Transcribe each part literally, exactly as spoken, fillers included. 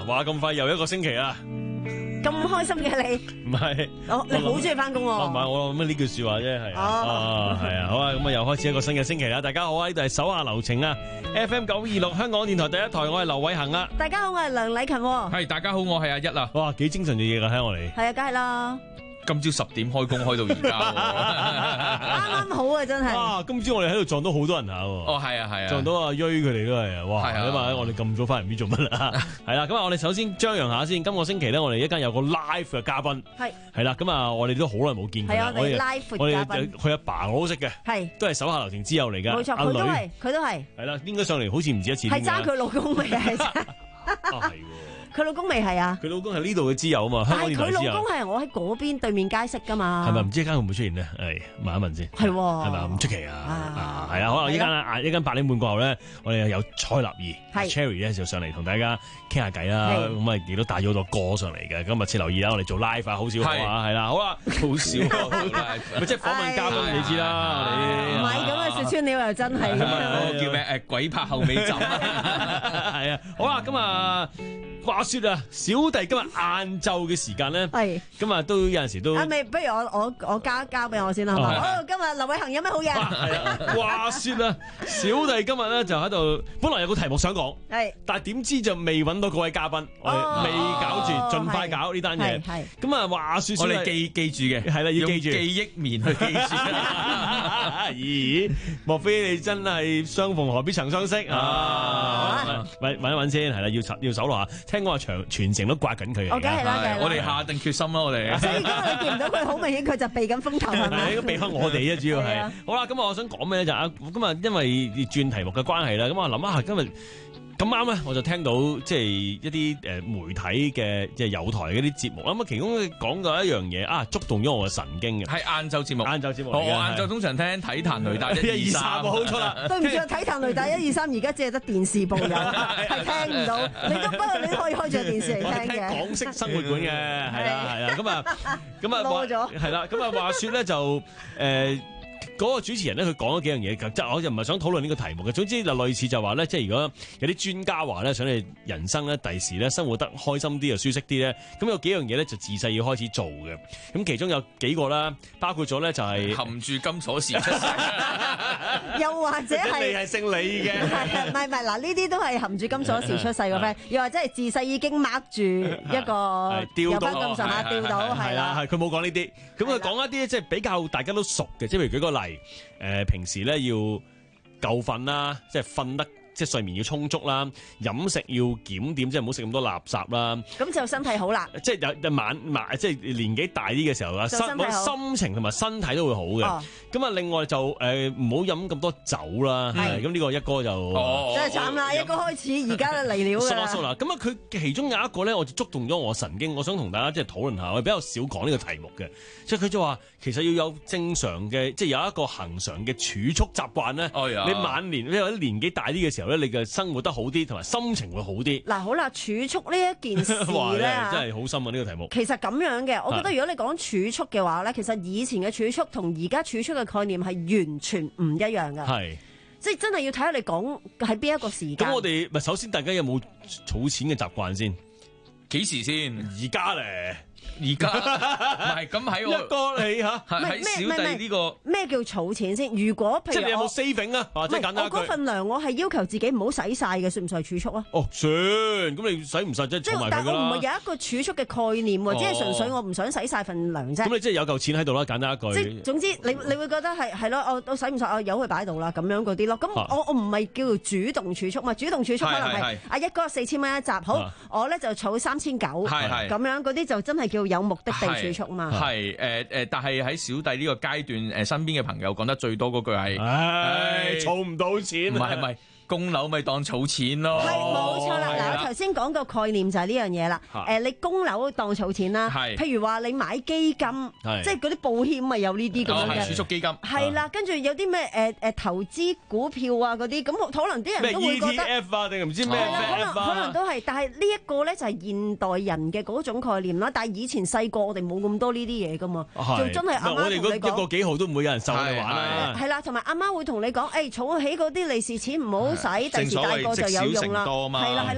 哇哇咁快又一個星期啊！ 咁開心嘅你， 唔係， 哦，你好中意翻工喎？ 唔係，我諗呢句說話啫，係啊， 哦， 係啊，好啊，咁啊又開始一個新嘅星期啦！大家好啊，呢度係手下留情啊 ，F M 九二六香港電台第一台，我係劉偉恒啊。 大家好，我係梁禮勤。 係，大家好，我係阿一啊。 哇，幾精神嘅嘢㗎，睇我哋。 係啊，梗係啦。 今朝十點開工開到而家， 啱啱好啊，真係。 哇！今朝我哋喺度撞到好多人下喎。 哦，係啊，係啊， 撞到阿瑞佢哋都係啊，哇！ 係啊， 因為我哋咁早翻嚟唔知做乜啦。係啦，咁啊，我哋首先張揚下先。今個星期咧，我哋一間有個 live 嘅嘉賓。係。係啦，咁啊，我哋都好耐冇見佢啦。 係我哋 live 嘉賓。 佢阿爸我都識嘅。係。都係手下留情之友嚟㗎。 冇錯，佢都係，佢都係。 係啦，應該上嚟好似唔止一次。 係爭佢老公未係？啊， 係喎。 佢老公未係啊？ 佢老公係呢度嘅之友啊嘛，香港電台之友。 但係佢老公係我喺嗰邊對面街識噶嘛？ 係咪唔知一間會唔會出現咧？係問一問先。係喎。係咪唔出奇啊？啊，係啊，可能依間啊，依間八點半過後咧，我哋有蔡立兒、Cherry 咧就上嚟同大家傾下偈啦。咁啊，亦都帶咗好多歌上嚟嘅。咁密切留意啦，我哋做 live 啊，好少啊，係啦，好啦，好少，咪即係訪問嘉賓，你知啦，你。唔係咁啊，説穿了又真係。 叫咩？誒，鬼拍後尾枕啊！ 係啊，好啦，咁啊。話說啊，小弟今日晏晝嘅時間咧，係咁啊，都有陣時都啊，咪不如我我我交交俾我先啦，好嘛？好，今日劉偉恒有咩好嘢？係啊，話說啊，小弟今日咧就喺度，本來有個題目想講，係，但係點知就未揾到嗰位嘉賓，我哋未搞住，盡快搞呢單嘢。係，咁啊，話說我哋記記住嘅，係啦，要記住記憶面去記住。 咦？莫非你真係相逢何必曾相識啊？揾揾一揾先，係啦，要要搜羅下。聽講話全全程都刮緊佢嘅， 我梗係啦， 我哋下定決心啦，我哋。 所以今日你見唔到佢，好明顯佢就避緊風頭係咪？ 應該避開我哋啫，主要係。好啦，咁啊，我想講咩咧就啊，咁啊，因為轉題目嘅關係啦，咁啊諗一下今日。咁啱咧，我就聽到即係一啲誒媒體嘅即係有台嗰啲節目啦。咁啊，其中講過一樣嘢啊，觸動咗我嘅神經嘅。 係晏晝節目，晏晝節目。我晏晝通常聽體壇雷達一二三， 冇錯啦。 對唔住，體壇雷達一二三，而家只係得電視部有，係聽唔到。你都不過你都可以開住電視嚟聽嘅。 港式生活館嘅，係啦係啦。咁啊咁啊話係啦。咁啊話説咧就誒。嗰個主持人咧，佢講咗幾樣嘢，即係我就唔係想討論呢個題目嘅。總之就類似就話咧，即係如果有啲專家話咧，想你人生咧第時咧生活得開心啲又舒適啲咧，咁有幾樣嘢咧就自細要開始做嘅。咁其中有幾個啦，包括咗咧就係含住金鎖匙出世， 又或者係你係姓李嘅， 係唔係唔係嗱？呢啲都係含住金鎖匙出世嘅 friend，又或者係自細已經 mark 住一個吊到咁上下吊到係啦， 係佢冇講呢啲，咁佢講一啲即係比較大家都熟嘅，即係譬如舉個例。誒、呃，平時咧要夠瞓啦，即係瞓得，即係睡眠要充足啦，飲食要檢點，即係唔好食咁多垃圾啦。咁就身體好啦。即係有晚晚，即係年紀大啲嘅時候啊，心心情同埋身體都會好嘅。咁啊、哦，另外就誒唔好飲咁多酒啦。係咁呢個一哥就、哦、真係慘啦！一哥開始而家嚟了㗎啦。咁啊，佢其中有一個咧，我就觸動咗我神經，我想同大家即係討論下。我比較少講呢個題目嘅，即係佢就話其實要有正常嘅，即係有一個恒常嘅儲蓄習慣咧。哦、你晚年或者年紀大啲嘅時候咧，你嘅生活得好啲，同埋心情會好啲。嗱，好啦，儲蓄呢一件事咧，真係好深啊！呢個題目其實咁樣嘅，我覺得如果你講儲蓄嘅話咧，其實以前嘅儲蓄同而家儲蓄嘅概念係完全唔一樣㗎。係，即係真係要睇下你講喺邊一個時間。咁我哋咪首先大家有冇儲錢嘅習慣先？幾時先？而家咧。而家唔係咁喺我一哥你嚇喺小弟呢個咩叫儲錢先？如果譬如即係你有冇 saving 啊？或者簡單一句，我嗰份糧我係要求自己唔好使晒嘅，算唔算係儲蓄啊？哦，算。咁你使唔使即係儲埋佢啦？但係我唔係有一個儲蓄嘅概念喎，只係純粹我唔想使晒份糧啫。咁你即係有嚿錢喺度啦，簡單一句。即係總之，你你會覺得係係咯，我我使唔晒，我由佢擺喺度啦，咁樣嗰啲咯。咁我我唔係叫做主動儲蓄嘛，主動儲蓄可能係啊一哥四千蚊一集，好，我咧就儲三千九，咁樣嗰啲就真係叫有目的地儲蓄嘛。係誒誒，但係喺小弟呢個階段，誒身邊嘅朋友講得最多嗰句係，唉，儲唔到錢，唔係唔係。供樓咪當儲錢咯，係冇錯啦。嗱，我頭先講個概念就係呢樣嘢啦。誒，你供樓當儲錢啦，譬如話你買基金，即係嗰啲保險咪有呢啲咁樣嘅儲蓄基金。係啦，跟住有啲咩誒誒投資股票啊嗰啲，咁可能啲人都會覺得咩 E T F 啊定係唔知咩 F 啊，可能可能都係。但係呢一個咧就係現代人嘅嗰種概念啦。但係以前細個我哋冇咁多呢啲嘢噶嘛，就真係阿媽同你講，我哋嗰一個幾號都唔會有人受你玩啦。係啦，同埋阿媽會同你講，誒儲起嗰啲利是錢唔好。使第時大個就有用啦，係啦係啦，兩個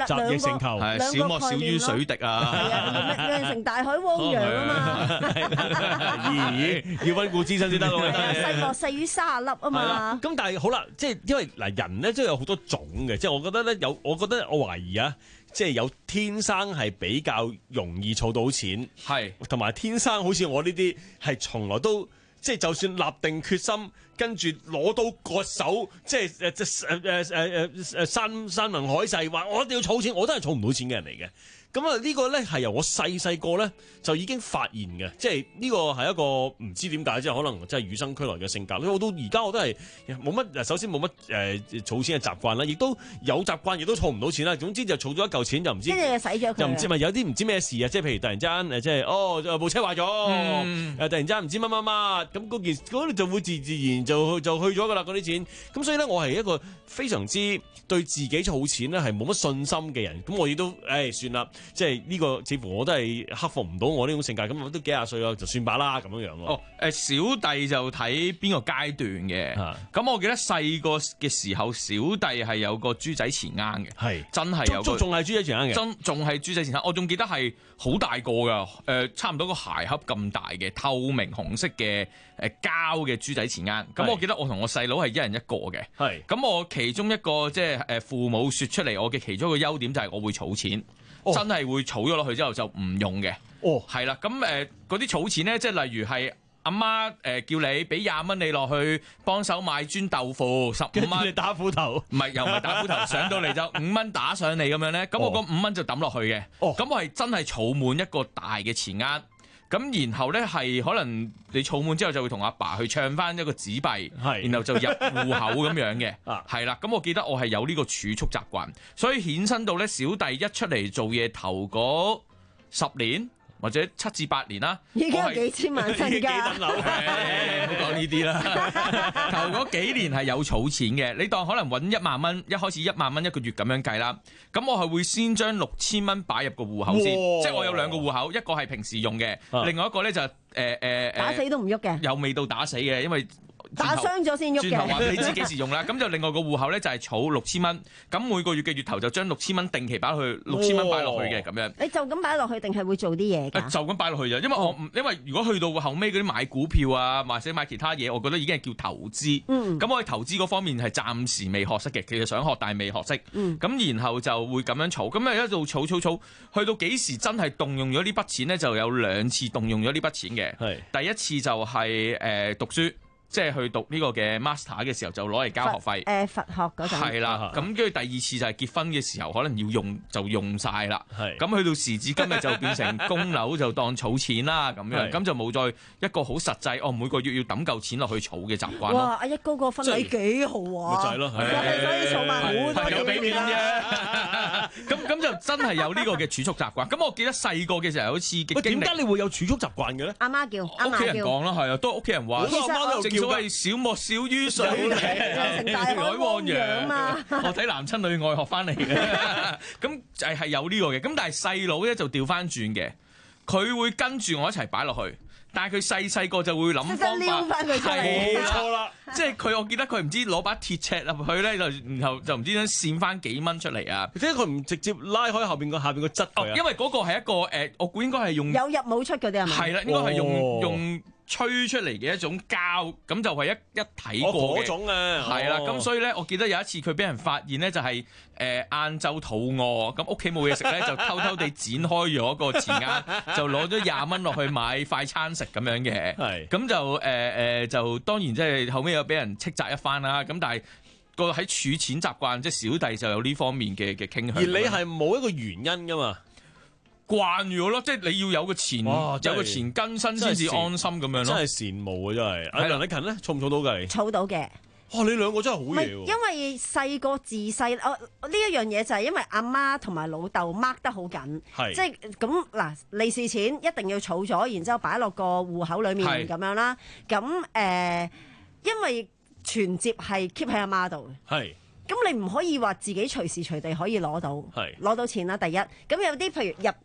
成球， 係小莫小於水滴啊， 係啊，釀成大海汪洋啊嘛， 咦，要溫故知新先得咯。 細莫細於卅粒啊嘛。 咁但係好啦，即係因為嗱人咧都有好多種嘅，即係我覺得咧有，我覺得我懷疑啊，即係有天生係比較容易儲到錢， 係同埋天生好似我呢啲係從來都。即係就算立定決心，跟住攞到個手，即係誒誒誒誒誒誒山山盟海誓，話我一定要儲錢，我都係儲唔到錢嘅人嚟嘅。咁啊呢個咧係由我細細個咧就已經發現嘅，即係呢個係一個唔知點解，即係可能即係與生俱來嘅性格。我到而家我都係冇乜，首先冇乜誒儲錢嘅習慣啦，亦都有習慣，亦都儲唔到錢啦。總之就儲咗一嚿錢就唔知， 跟住就使咗佢， 就唔知咪有啲唔知咩事啊！即係譬如突然之間誒，即係哦部車壞咗，誒、嗯、突然之間唔知乜乜乜，咁嗰件嗰度就會自自然就就去咗㗎啦嗰啲錢。咁所以咧，我係一個非常之對自己儲錢咧係冇乜信心嘅人。咁我亦都誒、哎、算啦。即係呢個似乎我都係克服唔到我呢種性格，咁我都幾廿歲啦，就算吧啦咁樣樣咯。 哦，誒小弟就睇邊個階段嘅，咁、啊、我記得細個嘅時候，小弟係有個豬仔錢罌嘅，係真係有個，仲係豬仔錢罌嘅，真仲係豬仔錢罌。我仲記得係好大個㗎，誒差唔多個鞋盒咁大嘅透明紅色嘅誒膠嘅豬仔錢罌。咁我記得我同我細佬係一人一個嘅，係咁我其中一個即係誒父母説出嚟，我嘅其中一個優點就係我會儲錢。哦、真係會儲咗落去之後就唔用嘅，哦，係啦，咁誒嗰啲儲錢咧，即係例如係阿媽誒、呃、叫你俾廿蚊你落去幫手買磚豆腐，十五蚊你打斧頭，唔係又唔係打斧頭，上到嚟就五蚊打上嚟咁樣咧，咁我嗰五蚊就抌落去嘅，哦，咁我係真係儲滿一個大嘅錢罌。咁然後咧係可能你儲滿之後就會同阿爸去唱翻一個紙幣，然後就入戶口咁樣嘅，係啦。咁我記得我係有呢個儲蓄習慣，所以衍生到咧小弟一出嚟做嘢頭嗰十年或者七至八年啦， 已經有幾千萬身家， 唔好講呢啲啦。頭嗰幾年係有儲錢嘅，你當可能揾一萬蚊，一開始一萬蚊一個月咁樣計啦。咁我係會先將六千蚊擺入個戶口先，即係我有兩個戶口，一個係平時用嘅，啊、另外一個咧就誒誒、呃呃、 打死都唔喐嘅， 有味道打死嘅，因為。 打傷咗先喐嘅， 轉頭話你知幾時用啦？咁就另外個戶口咧就係儲六千蚊，咁每個月嘅月頭就將六千蚊定期擺落去，六千蚊擺落去嘅咁樣。 你就咁擺落去定係會做啲嘢㗎？ 就咁擺落去咋，因為我唔，因為如果去到後尾嗰啲買股票啊，或者買其他嘢，我覺得已經係叫投資。嗯。咁我喺投資嗰方面係暫時未學識嘅，其實想學但係未學識。嗯。咁然後就會咁樣儲，咁啊一路儲儲儲，去到幾時真係動用咗呢筆錢咧？就有兩次動用咗呢筆錢嘅。係。第一次就係誒讀書。即係去讀呢個嘅 master 嘅時候就攞嚟交學費， 誒佛學嗰陣係啦。咁跟住第二次就係結婚嘅時候，可能要用就用晒啦。係咁去到時至今日就變成供樓就當儲錢啦咁樣，咁就冇再一個好實際哦每個月要揼夠錢落去儲嘅習慣。 哇！阿一哥個婚禮幾豪華， 就係咯， 所以儲埋好多有俾面啫。咁咁就真係有呢個嘅儲蓄習慣。咁我記得細個嘅時候有一次嘅經歷。點解你會有儲蓄習慣嘅咧？ 阿媽叫， 屋企人講啦，係啊，都係屋企人話。所謂小莫小於水嚟， 成大海汪洋嘛。 我睇男親女愛學翻嚟嘅，咁就係有呢個嘅。咁但係細佬咧就調翻轉嘅，佢會跟住我一齊擺落去，但係佢細細個就會諗方法， 撩翻佢出嚟。 冇錯啦，即係佢我記得佢唔知攞把鐵尺入去咧，就然後就唔知點線翻幾蚊出嚟啊！ 即係佢唔直接拉開後邊個下邊個質佢啊， 因為嗰個係一個誒，我估應該係用有入冇出嗰啲係咪？ 係啦，應該係用用。吹出嚟嘅一種膠，咁就係一一睇過嘅嗰種啊， 係啦。咁所以咧，我記得有一次佢俾人發現咧，就係誒晏晝肚餓，咁屋企冇嘢食咧，就偷偷地剪開咗個錢罌，就攞咗廿蚊落去買快餐食咁樣嘅。係咁就誒誒、呃，就當然即係後尾有俾人斥責一番啦。咁但係個喺儲錢習慣，即係小弟就有呢方面嘅嘅傾向。 而你係冇一個原因噶嘛？ 慣咗咯，即係你要有個錢，有個錢根身先至安心咁樣咯。 真係羨慕啊！真係。阿梁禮勤咧，儲唔儲到㗎？ 儲到嘅。 哇！你兩個真係好嘢喎。 因為細個自細，我呢一樣嘢就係因為阿媽同埋老豆 mark 得好緊，即係咁嗱，利是錢一定要儲咗，然之後擺落個戶口裡面咁樣啦。咁誒、呃，因為存摺係 keep 喺阿媽度嘅。係。咁你唔可以話自己隨時隨地可以攞到，攞到錢啦。第一，咁有啲譬如入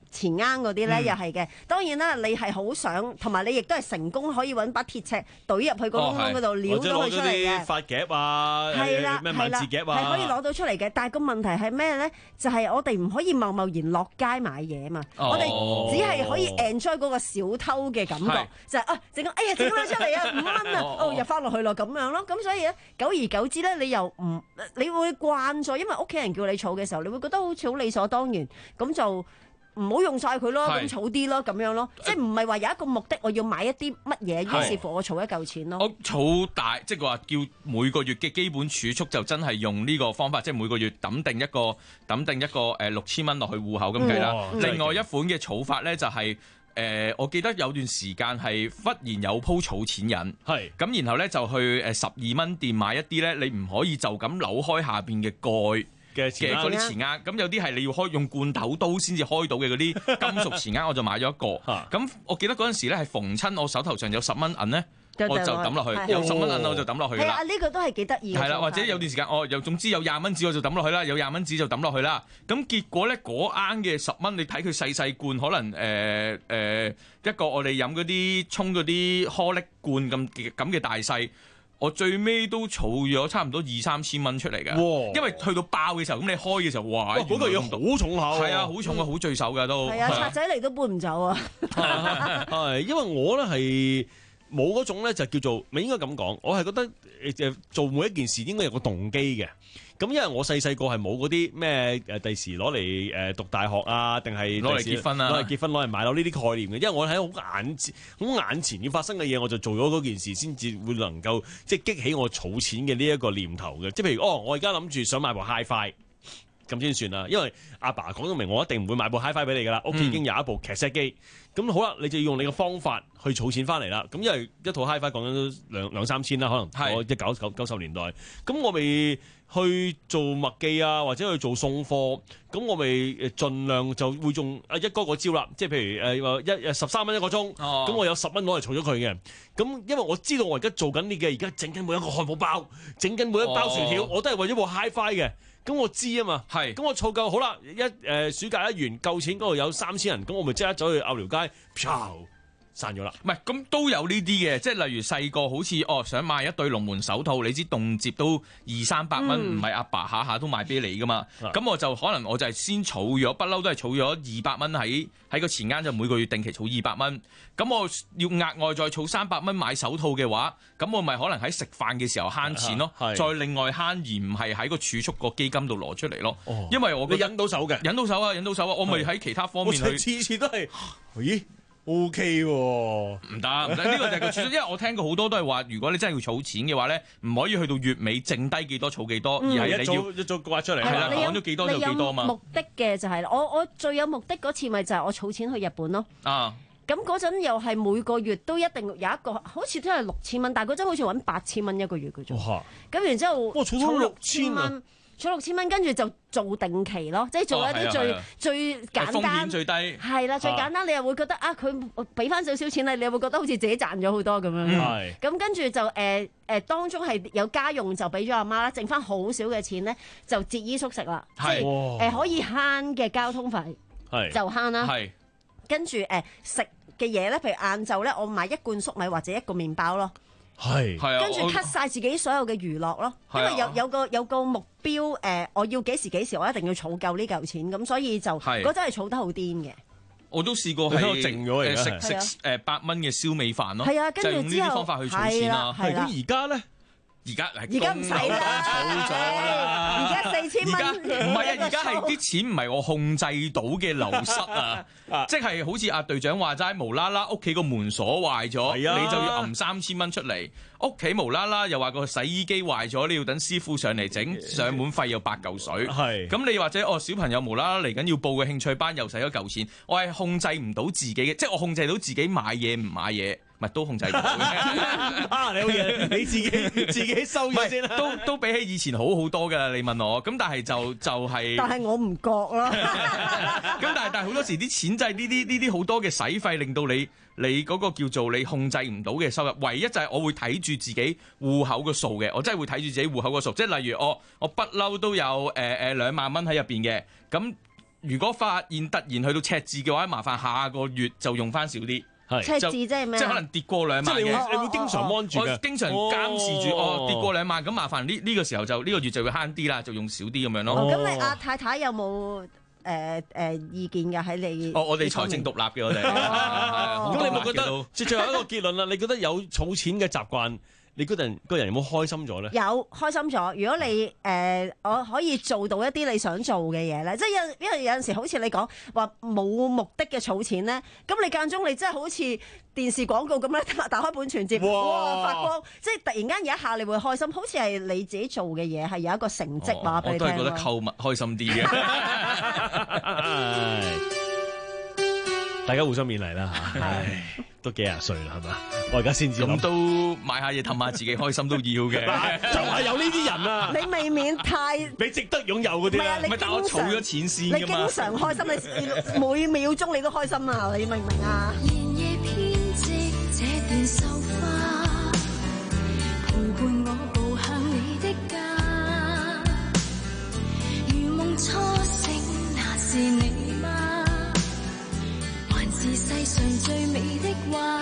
錢罌嗰啲咧，又係嘅。當然啦，你係好想，同埋你亦都係成功可以揾把鐵尺懟入去個窿窿嗰度，撩到佢出嚟嘅。 發夾啊，係啦，咩萬字夾啊， 係可以攞到出嚟嘅。但係個問題係咩咧？就係我哋唔可以貿貿然落街買嘢嘛。我哋只係可以 enjoy 嗰個小偷嘅感覺，就係啊，整個哎呀，整咗出嚟啊，五蚊啊，哦入翻落去咯咁樣咯。咁所以咧，久而久之咧，你又唔你會慣咗，因為屋企人叫你儲嘅時候，你會覺得好似好理所當然，咁就唔好用晒佢咯，咁儲啲咯，咁樣咯，即係唔係話有一個目的，我要買一啲乜嘢，於是乎我儲一嚿錢咯。 我儲大，即係話叫每個月嘅基本儲蓄就真係用呢個方法，即係每個月抌定一個抌定一個誒六千蚊落去戶口咁計啦。嗯、另外一款嘅儲法咧就係、是。誒、呃，我記得有段時間係忽然有鋪儲錢癮，係咁是，然後咧就去誒十二蚊店買一啲咧，你唔可以就咁扭開下邊嘅蓋嘅嘅嗰啲錢罌，咁有啲係你要開用罐頭刀先至開到嘅嗰啲金屬錢罌，我就買咗一個。咁我記得嗰陣時咧係逢親我手頭上有十蚊銀咧。我就抌落去，有十蚊銀我就抌落去啦。 係啊，呢個都係幾得意。 係啦，或者有段時間，我又總之有廿蚊紙我就抌落去啦，有廿蚊紙就抌落去啦。咁結果咧，嗰罌嘅十蚊，你睇佢細細罐，可能誒誒一個我哋飲嗰啲沖嗰啲顆粒罐咁咁嘅大細，我最尾都儲咗差唔多二三千蚊出嚟嘅。哇！因為去到爆嘅時候，咁你開嘅時候，哇！嗰個嘢好重口。係啊，好重啊，好墜手㗎都。 係啊，賊仔嚟都搬唔走啊。 係，因為我咧係。冇嗰種咧就叫做，咪應該咁講，我係覺得誒做每一件事應該有個動機嘅。咁因為我細細個係冇嗰啲咩誒第時攞嚟誒讀大學啊，定係攞嚟結婚啊， 攞嚟結婚攞嚟買樓呢啲概念嘅。因為我喺好眼前好眼前要發生嘅嘢，我就做咗嗰件事，先至會能夠即係激起我儲錢嘅呢一個念頭嘅。即係譬如哦，我而家諗住想買部 Hi-Fi。咁先算啦，因為阿爸講到明，我一定唔會買部 Hi-Fi 俾你噶啦，屋企已經有一部劇 set 機，咁、嗯、好啦，你就要用你嘅方法去儲錢翻嚟啦。咁因為一套 Hi-Fi 講緊都兩兩三千啦，可能我一九九九十年代，咁我咪去做麥記啊，或者去做送貨，咁我咪誒盡量就會用阿一哥個招啦，即係譬如誒一十三蚊一個鐘，咁、哦、我有十蚊攞嚟儲咗佢嘅。咁因為我知道我而家做緊呢嘅，而家整緊每一個漢堡包，整緊每一包薯條，哦、我都係為咗部 Hi-Fi 嘅。咁我知啊嘛，係，咁我儲夠好啦，一誒、呃、暑假一完夠錢，嗰度有三千人，咁我咪即刻走去鴨寮街，啪散咗啦。 唔係，咁都有呢啲嘅，即係例如細個好似哦想買一對龍門手套，你知動輒都二三百蚊，唔係阿爸下下都買俾你噶嘛。咁、嗯、我就可能我就係先儲咗，不嬲都係儲咗二百蚊喺喺個錢罌，就每個月定期儲二百蚊。咁我要額外再儲三百蚊買手套嘅話，咁我咪可能喺食飯嘅時候慳錢咯，再另外慳而唔係喺個儲蓄個基金度攞出嚟咯。哦、因為我覺得你忍到手嘅， 忍到手啊，忍到手啊，我咪喺其他方面去。 我次次都係，咦？O K 喎， 唔得唔得，呢個就係個儲蓄，因為我聽過好多都係話，如果你真係要儲錢嘅話咧，唔可以去到月尾剩低幾多儲幾多，而係你要一早刮出嚟， 係啦，講咗幾多就幾多嘛。 目的嘅就係、是、我我最有目的嗰次咪就係我儲錢去日本咯。啊，咁嗰陣又係每個月都一定有一個，好似都係六千蚊，但係嗰陣好似揾八千蚊一個月嘅啫。哇！咁然之後， 哇，儲咗六千蚊。 儲六千蚊，跟住就做定期咯，即係做一啲最、哦、最簡單、風險最低， 係啦，最簡單，你又會覺得啊，佢俾翻少少錢你，你又會覺得好似自己賺咗好多咁樣。係、嗯，咁跟住就誒誒、呃，當中係有家用就俾咗阿媽啦，剩翻好少嘅錢咧就節衣縮食啦，即係誒可以慳嘅交通費係就慳啦。係，跟住誒食嘅嘢咧，譬如晏晝咧，我買一罐粟米或者一個麵包咯。係，跟住 cut 晒自己所有嘅娛樂咯，因為有有個有個目標誒、呃，我要幾時幾時，我一定要儲夠呢嚿錢，咁所以就嗰陣係儲得好癲嘅。 我都試過係誒食食誒八蚊嘅燒味飯咯， 係啊，跟住之後就用呢啲方法去儲錢啦。 咁而家咧？ 而家而家唔使啦， 儲咗啦。 而家四千蚊， 唔係啊！而家係啲錢唔係我控制到嘅流失啊，即係好似阿隊長話齋，無啦啦屋企個門鎖壞咗，你就要揞三千蚊出嚟。屋企無啦啦又話個洗衣機壞咗，你要等師傅上嚟整，上門費又八嚿水。係咁你或者哦小朋友無啦啦嚟緊要報個興趣班，又使咗嚿錢。我係控制唔到自己嘅，即係我控制到自己買嘢唔買嘢。咪都控制唔到嘅啊！你好嘢，你自己自己收咗先啦。 都都比起以前好好多㗎，你問我咁，但係就就係、是。 但係我唔覺咯。 咁但係但係好多時啲錢就係呢啲呢啲好多嘅使費，令到你你嗰個叫做你控制唔到嘅收入。唯一就係我會睇住自己戶口個數嘅，我真係會睇住自己戶口個數。即係例如我我不嬲都有誒誒兩萬蚊喺入邊嘅咁。 如果發現突然去到赤字嘅話，麻煩下個月就用翻少啲。 赤字即係咩？ 即係可能跌過兩萬嘅， 你會你會經常 mon 住嘅， 我經常監視住哦跌過兩萬，咁麻煩呢呢個時候就呢個月就會慳啲啦，就用少啲咁樣咯。 咁你阿太太有冇誒誒意見㗎？喺你哦，我哋財政獨立嘅我哋。 咁你咪覺得即係最後一個結論啦？你覺得有儲錢嘅習慣？你嗰陣個人有冇開心咗咧？ 有開心咗。如果你誒、呃、我可以做到一啲你想做嘅嘢咧，即係有因為有陣時好似你講話冇目的嘅儲錢咧，咁你間中你真係好似電視廣告咁樣打，打開本存摺，哇，哇發光，即係突然間有一下你會開心，好似係你自己做嘅嘢係有一個成績話俾你聽。 我都係覺得購物開心啲嘅。 大家互相勉勵啦嚇，唉，都幾廿歲啦，係嘛？我而家先至咁都買下嘢氹下自己開心都要嘅， 就係有呢啲人啊！ 你未免太你值得擁有嗰啲啦， 唔係但我儲咗錢先㗎嘛。 你經常開心，你每秒鐘你都開心啊！你明唔明啊？ 連夜編織這段繡花，陪伴我步向你的家。如夢初醒，那是你嗎？還是世上最美的話？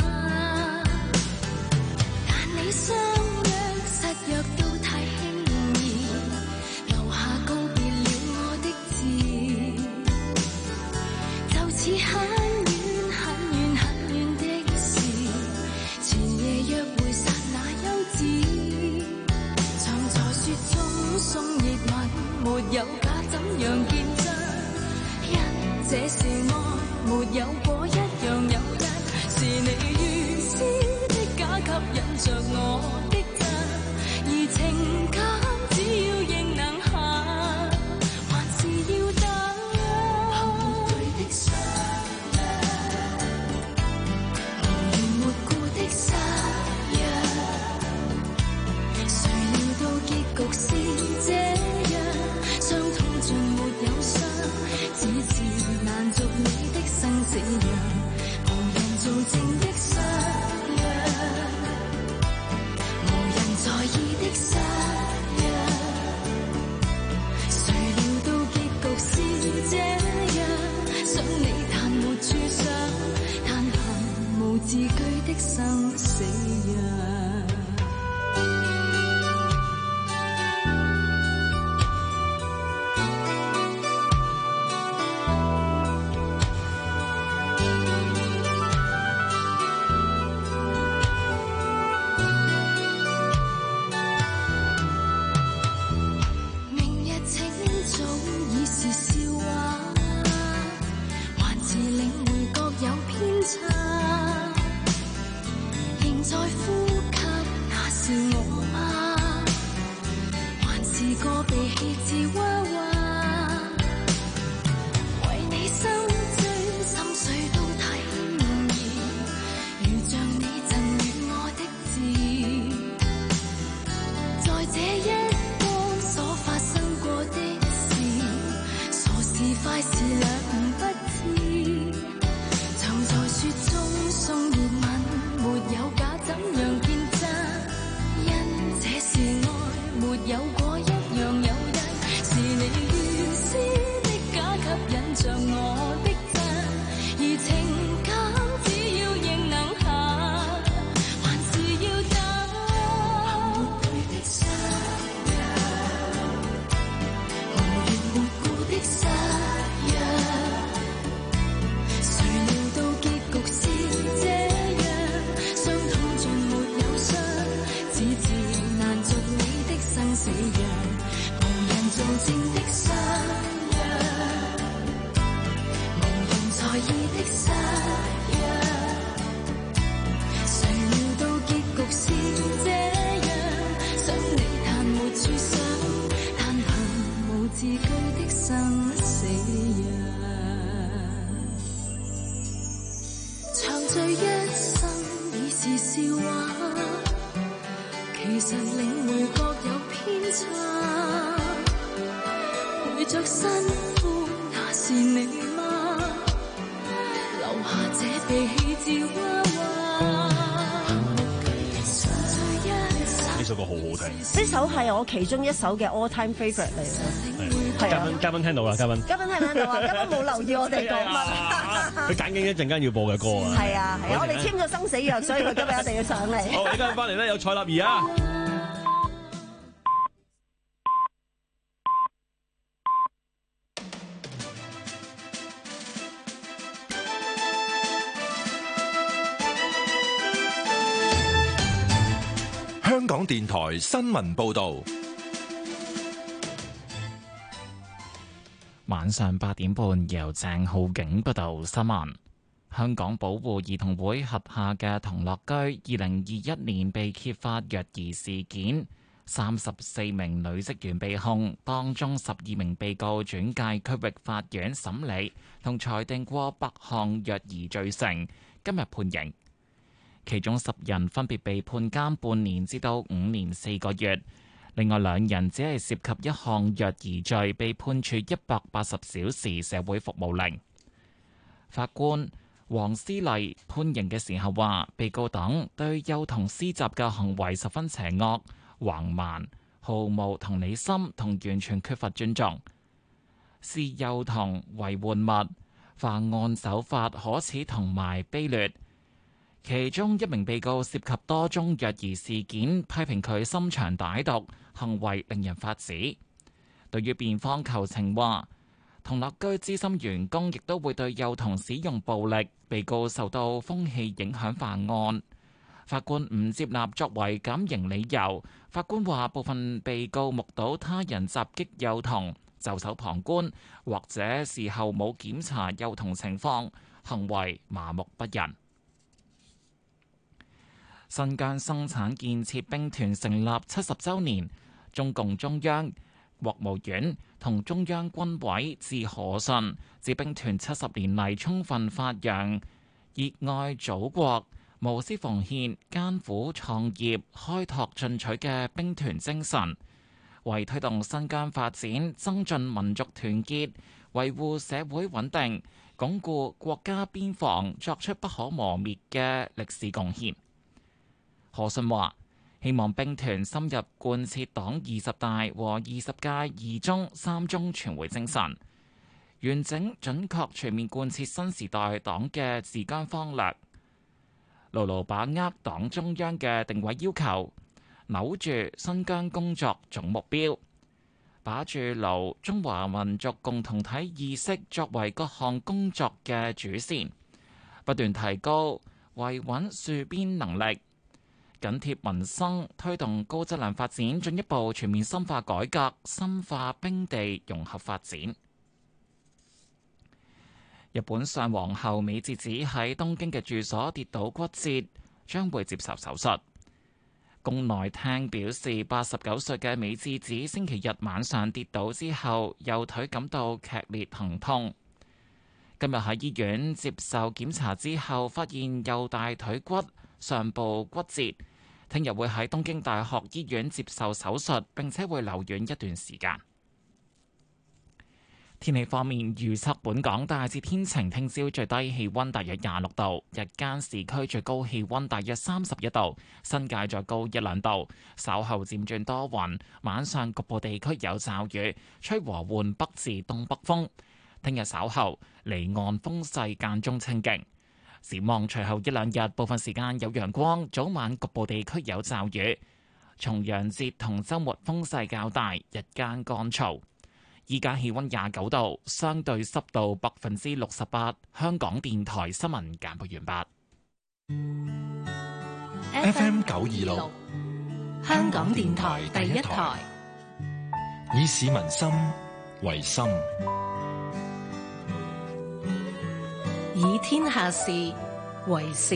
但你相約失約都太輕易，留下告別了我的字，就似很遠很遠很遠的事，前夜約會剎那休止，常在雪中送熱吻，沒有假怎樣見真？因這是愛。沒有過一樣有人，是你預先的假吸引着我的真，而情感只要仍能行，還是要等。憑沒對的相約，無緣沒故的失約，誰料到結局是這樣，傷痛盡沒有傷，只是難續你的生死樣，無人做證的相約，無人在意的相約，誰料到結局是這樣，想你但沒處想，但憑無字句的生死樣。仍在呼吸，那是我嗎？還是個被棄置娃娃？為你心醉，心碎都太輕易，如像你贈予我的字，在這一個所發生過的事，傻是快是兩不知。雪中送熱吻，沒有假怎樣見真？因這是愛，沒有過一樣有人，是你預先的假吸引着我的真，而情感只要仍能行，還是要等。憑沒對的相約，無緣沒故的失約。死樣，無人做證的相約，無人在意的相約，誰料到結局是這樣，想你但沒處想，但憑無字句的生死樣，長聚一生已是笑話，其實領會各有偏差，陪着辛苦那是你嗎？留下這被棄置娃娃。 呢首歌好好聽， 呢首係我其中一首嘅 all time favourite 嚟嘅。 係嘉賓嘉賓聽到啦，嘉賓嘉賓聽唔聽到啊？嘉賓冇留意我哋講乜。 佢揀緊一陣間要播嘅歌啊。 係啊係啊，我哋簽咗生死約，所以佢今日一定要上嚟。 好，依家翻嚟咧有蔡立兒啊。 香港電台新聞報道， 晚上八點半由鄭浩景報道新聞。香港保護兒童會轄下嘅童樂居，二零二一年被揭發虐兒事件，三十四名女職員被控，當中十二名被告轉介區域法院審理，同裁定過百項虐兒罪成，今日判刑。其中十人分別被判監半年至到五年四個月，另外兩人只係涉及一項虐兒罪，被判處一百八十小時社會服務令。法官黃思麗判刑嘅時候話，被告等對幼童施襲嘅行為十分邪惡、橫蠻、毫無同理心同完全缺乏尊重，視幼童為玩物，犯案手法可恥同埋卑劣。其中一名被告涉及多宗虐兒事件，批評佢心腸歹毒，行為令人髮指。對於辯方求情話，童樂居資深員工亦都會對幼童使用暴力，被告受到風氣影響犯案。法官唔接納作為減刑理由。法官話，部分被告目睹他人襲擊幼童，袖手旁觀，或者事後冇檢查幼童情況，行為麻木不仁。新疆生產建設兵團成立七十週年，中共中央、國務院同中央軍委致賀信，指兵團七十年嚟充分發揚熱愛祖國、無私奉獻、艱苦創業、開拓進取嘅兵團精神，為推動新疆發展、增進民族團結、維護社會穩定、鞏固國家邊防作出不可磨滅嘅歷史貢獻。賀信話：希望兵團深入貫徹黨二十大和二十屆二中、三中全會精神，完整準確全面貫徹新時代黨嘅治疆方略，牢牢把握黨中央嘅定位要求，扭住新疆工作總目標，把住牢中華民族共同體意識作為各項工作嘅主線，不斷提高維穩戍邊能力，緊貼民生，推動高質量發展，進一步全面深化改革，深化兵地融合發展。日本上皇后美智子喺東京嘅住所跌倒骨折，將會接受手術。宮內廳表示，八十九歲嘅美智子星期日晚上跌倒之後，右腿感到劇烈疼痛。今日喺醫院接受檢查之後，發現右大腿骨上部骨折，聽日會喺東京大學醫院接受手術，並且會留院一段時間。天氣方面預測，本港大致天晴，聽朝最低氣溫大約廿六度，日間市區最高氣溫大約三十一度，新界再高一兩度。稍後漸轉多雲，晚上局部地區有驟雨，吹和緩北至東北風。聽日稍後離岸風勢間中清勁。展望隨後一兩日，部分時間有陽光，早晚局部地區有驟雨。重陽節同週末風勢較大，日間乾燥。依家氣溫廿九度，相對濕度百分之六十八。香港電台新聞簡報完畢。F M 九二六， 香港電台第一台， 以市民心為心， 以天下事為事。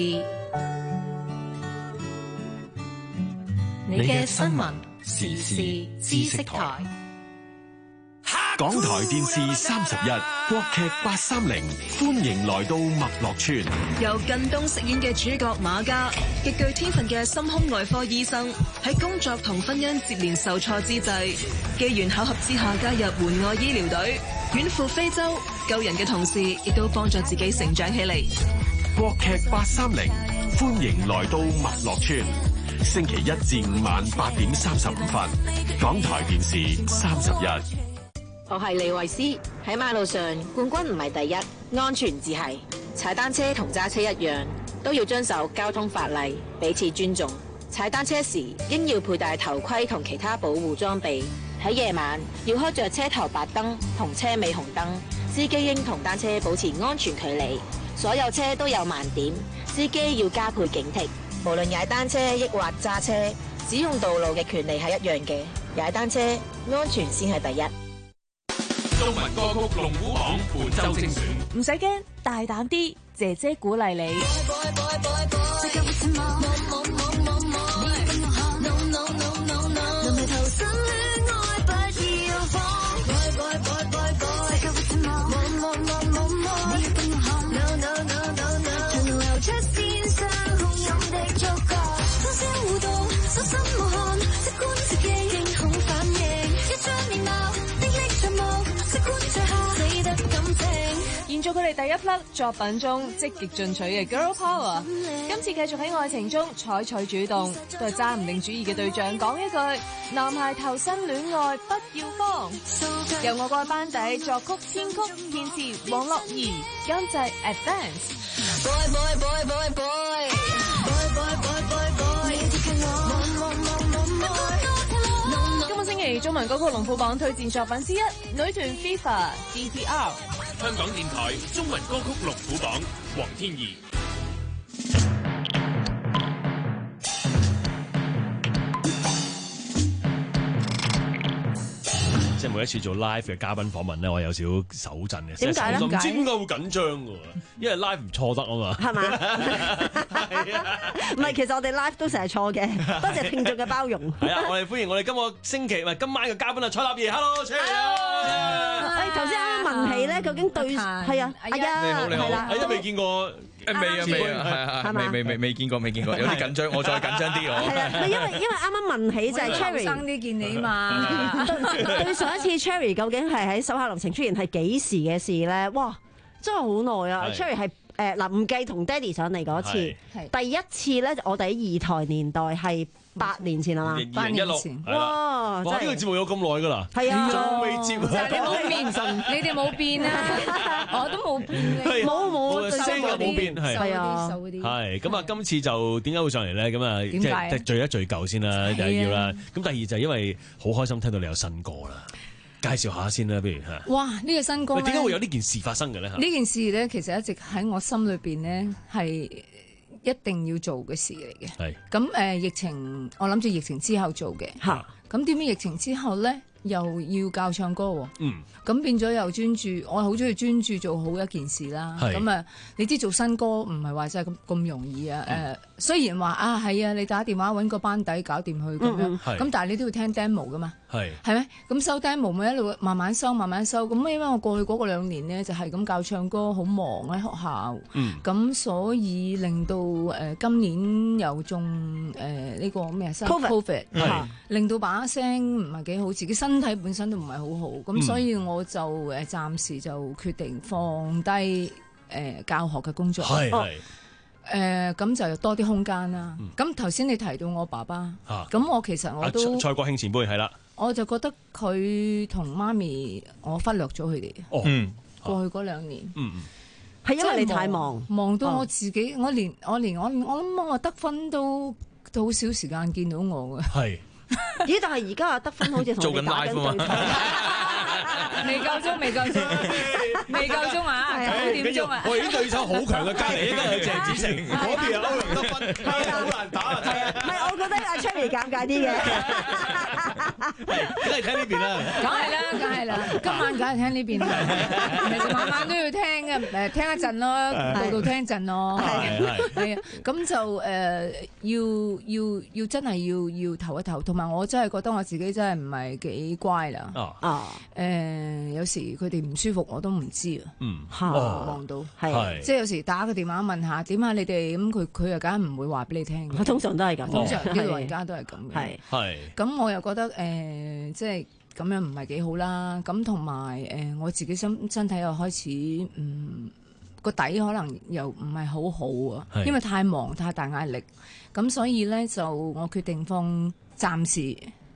你嘅新聞時事知識台。 港台電視三十一，國劇八三零，歡迎來到麥樂村。 由靳東飾演嘅主角馬家，極具天分嘅心胸外科醫生，喺工作同婚姻接連受挫之際，機緣巧合之下加入援外醫療隊，遠赴非洲救人嘅同時，亦都幫助自己成長起嚟。 國劇八三零，歡迎來到麥樂村。星期一至五晚八點三十五分，港台電視三十一。 我係李慧詩。喺馬路上，冠軍唔係第一，安全至係。踩單車同揸車一樣，都要遵守交通法例，彼此尊重。踩單車時應要佩戴頭盔同其他保護裝備。喺夜晚要開着車頭白燈同車尾紅燈。司機應同單車保持安全距離。所有車都有盲點，司機要加倍警惕。無論踩單車抑或揸車，使用道路嘅權利係一樣嘅。踩單車安全先係第一。 中文歌曲龍虎榜本周精選， 唔使驚，大膽啲，姐姐鼓勵你。延續佢哋第一匹作品中積極進取嘅 Girl Power， 今次繼續喺愛情中採取主動，對揸唔定主意嘅對象講一句：男孩投身戀愛不要慌。由我個班底作曲編曲填詞黃樂怡，監製 Advance。Boy boy boy boy boy boy boy boy boy boy， 今個星期中文歌曲龍虎榜推薦作品之一，女團 FIFA D T R。 香港電台中文歌曲龍虎榜，黃天怡。 即係每一次做 live 嘅嘉賓訪問咧，我有少少手震嘅。 點解咧？ 唔知點解會緊張嘅，因為 live 唔錯得啊嘛。 係嘛？唔係，其實我哋 live 都成日錯嘅。多謝聽眾嘅包容。 係啊，我哋歡迎我哋今個星期唔係今晚嘅嘉賓啊，蔡立兒 ，Hello， 蔡立兒。 誒，頭先啱啱問起咧，究竟對係啊，阿欣， 你好你好， 係啦， 未見過。誒未啊未啊，係係未未未未見過未見過，有啲緊張，我再緊張啲我。 係啊，因為因為啱啱問起就係 Cherry 生啲見你嘛。 對上一次 Cherry 究竟係喺手下留情出現係幾時嘅事咧？哇，真係好耐啊 ！Cherry 係誒嗱，唔計同 Daddy 上嚟嗰次，第一次咧，我哋喺二台年代係八年前啊嘛， 八年前。哇！哇！呢個節目有咁耐㗎啦， 係啊， 仲未接。 你冇變，你哋冇變啊，我都冇變嘅， 冇冇聲又冇變， 係啊， 係咁啊！今次就點解會上嚟咧？咁啊，即係聚一聚舊先啦，第一要啦。咁第二就係因為好開心聽到你有新歌啦。介紹下先啦，不如嚇。 哇！呢、呢個新歌咧， 點解會有呢件事發生嘅咧？ 呢件事咧，其實一直喺我心裏邊咧，係一定要做嘅事嚟嘅。係。咁誒、呃，疫情我諗住疫情之後做嘅。嚇、啊。咁點解疫情之後咧，又要教唱歌喎？嗯。咁變咗又專注，我好中意專注做好一件事啦。係。咁啊，你知做新歌唔係話真係咁咁容易啊？誒、嗯呃，雖然話啊係啊，你打電話揾個班底搞掂佢咁樣，咁、嗯、但係你都要聽 demo 噶嘛。係，係咩？咁收 demo 咪一路慢慢收，慢慢收。咁因為我過去嗰個兩年咧，就係咁教唱歌，好忙喺學校。嗯。咁所以令到誒、呃、今年又中誒呢、呃這個咩啊？Covid， 係令到把聲唔係幾好，自己身體本身都唔係好好。咁、嗯、所以我就誒暫時就決定放低誒、呃、教學嘅工作。係係。誒咁、呃、就多啲空間啦。咁頭先你提到我爸爸，咁、啊、我其實我都、啊、蔡國慶前輩係啦。我就覺得佢同媽咪，我忽略咗佢哋。哦，嗯，過去嗰兩年，嗯嗯，係因為你太忙，忙到我自己，我連我連我我諗我得分都都好少時間見到我嘅。係，咦？但係而家阿得分好似同你打緊對台。未夠鐘，未夠鐘，未夠鐘啊！九點鐘啊！我哋啲對手好強嘅，隔離應該有鄭子誠，嗰邊有歐陽德芬，係啊，好難打啊！係啊，唔係我覺得阿 Cherry 尷尬啲嘅，梗係聽呢邊啦，梗係啦，梗係啦，今晚梗係聽呢邊啦，其實晚晚都要聽嘅，誒聽一陣咯，度度聽一陣咯，係係係啊，咁就誒要要要真係要要唞一唞，同埋我真係覺得我自己真係唔係幾乖啦，啊誒。誒有時佢哋唔舒服我都唔知啊，嗯，望到係，即係有時打個電話問下點啊你哋咁，佢佢又梗係唔會話俾你聽嘅，通常都係咁，通常啲老人家都係咁嘅，係係。咁我又覺得誒，即係咁樣唔係幾好啦。咁同埋誒，我自己身身體又開始嗯個底可能又唔係好好啊，因為太忙太大壓力，咁所以咧就我決定放暫時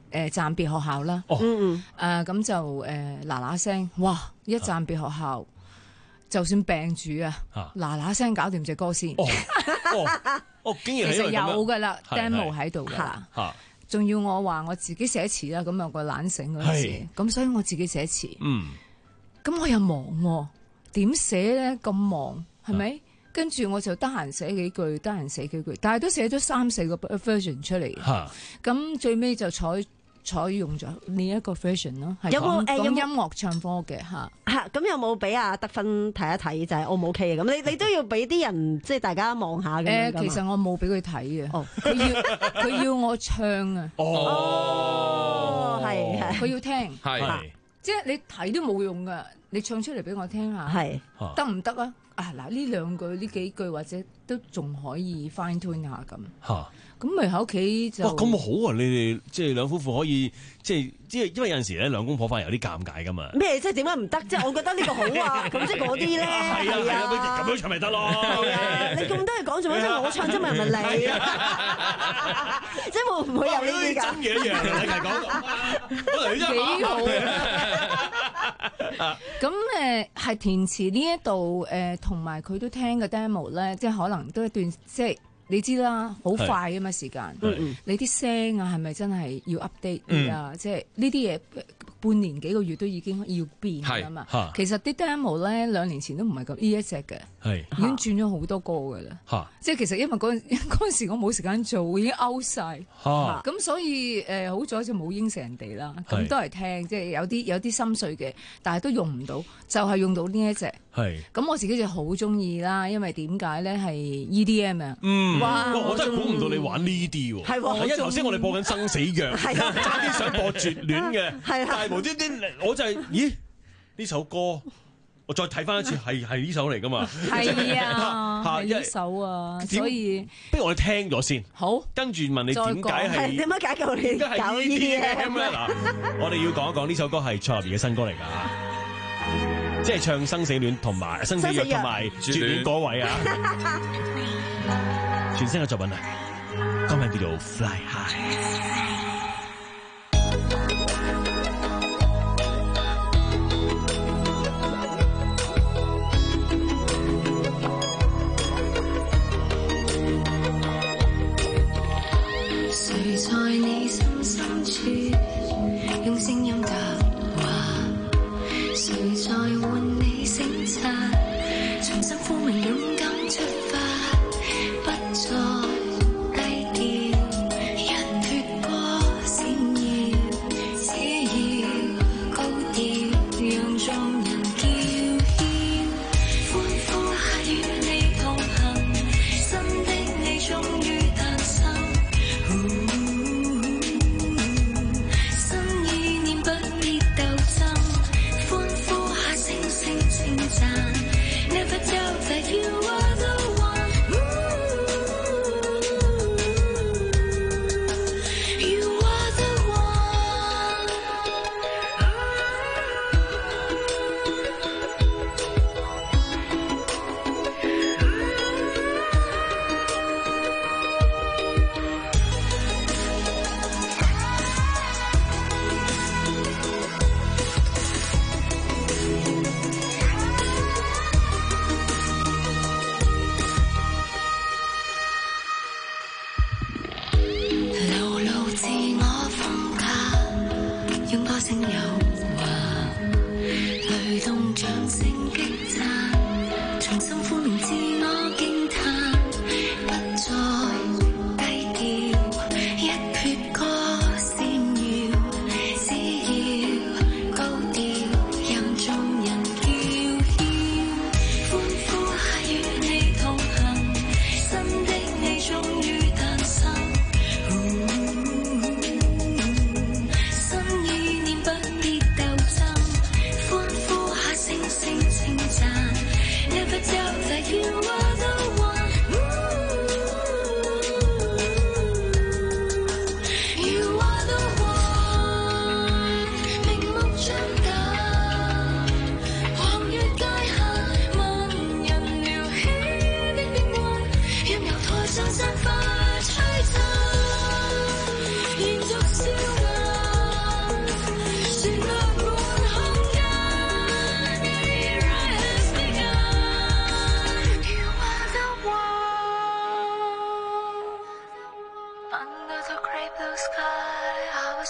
誒暫別學校啦。 嗯嗯。 誒咁就誒嗱嗱聲，哇！一暫別學校，就算病住啊，嗱嗱聲搞掂隻歌先。 哦哦，竟然其實有㗎啦 ，demo 喺度㗎啦。仲要我話我自己寫詞啦，咁有個懶醒嗰陣時，咁所以我自己寫詞。 嗯。 咁我又忙喎，點寫咧？咁忙係咪？跟住我就得閒寫幾句，得閒寫幾句，但係都寫咗三四個 version 出嚟。咁最尾就採採用咗呢一個 version 咯。有冇誒？有音樂唱歌嘅嚇嚇？咁有冇俾阿德芬睇一睇就係 O 唔 OK 嘅？咁你你都要俾啲人即係大家望下嘅。 誒，其實我冇俾佢睇嘅。哦，佢要佢要我唱啊。 哦，係係。 佢要聽。 係。 即係你睇都冇用噶，你唱出嚟俾我聽下， 係得唔得啊？啊嗱，呢兩句呢幾句或者都仲可以 fine tune 下咁。嚇，咁咪喺屋企就。哇， 咁好啊！你哋即係兩夫婦可以即係即係，因為有陣時咧兩公婆翻有啲尷尬噶嘛。 咩？即係點解唔得？即係我覺得呢個好啊，咁即係嗰啲咧。 係啊係啊，咁樣唱咪得咯。 係啊，你咁多嘢講做咩？即係我唱啫嘛，係咪你啊？即係會唔會有呢啲㗎？ 真嘅一樣，你係講講嚟啫。 幾好。咁誒係填詞呢一度誒，同埋佢都聽嘅 demo 咧，即係可能都一段即係。你知啦，好快㗎嘛時間，你啲聲啊係咪真係要 update 啊？即係呢啲嘢半年幾個月都已經要變㗎嘛。其實啲 demo 咧兩年前都唔係咁呢一隻嘅，已經轉咗好多歌㗎啦。即係其實因為嗰陣嗰陣時我冇時間做，已經 out 晒。咁所以誒好彩就冇應承人哋啦。咁都係聽，即係有啲有啲心碎嘅，但係都用唔到，就係用到呢一隻。咁我自己就好中意啦，因為點解咧係 E D M 啊。 哇！我真係估唔到你玩呢啲喎，係喎。因為頭先我哋播緊生死藥，係啊，差啲想播絕戀嘅，係但係無端端我就係，咦？呢首歌我再睇翻一次，係係呢首嚟㗎嘛？係啊，係呢首啊，所以不如我哋聽咗先， 好， 跟住問你點解係點解解救你搞 E D M 咧？嗱，我哋要講一講呢首歌係蔡立兒嘅新歌嚟㗎，即係唱生死戀同埋生死藥同埋絕戀嗰位啊！全新嘅作品啊，歌名叫做《Fly High》。 誰在你心深處用聲音答話？誰在喚你醒察？重新呼鳴勇敢出發。不再低調，人脫過閃耀，只要高調，讓眾人叫囂。歡呼下與你同行，新的你終於誕生。新意念不必鬥爭，歡呼下聲聲稱讚。Never doubt that you are the one。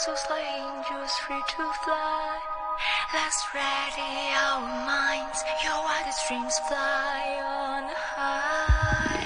souls like angels free to fly. Let's ready our minds, your wildest dreams fly on high.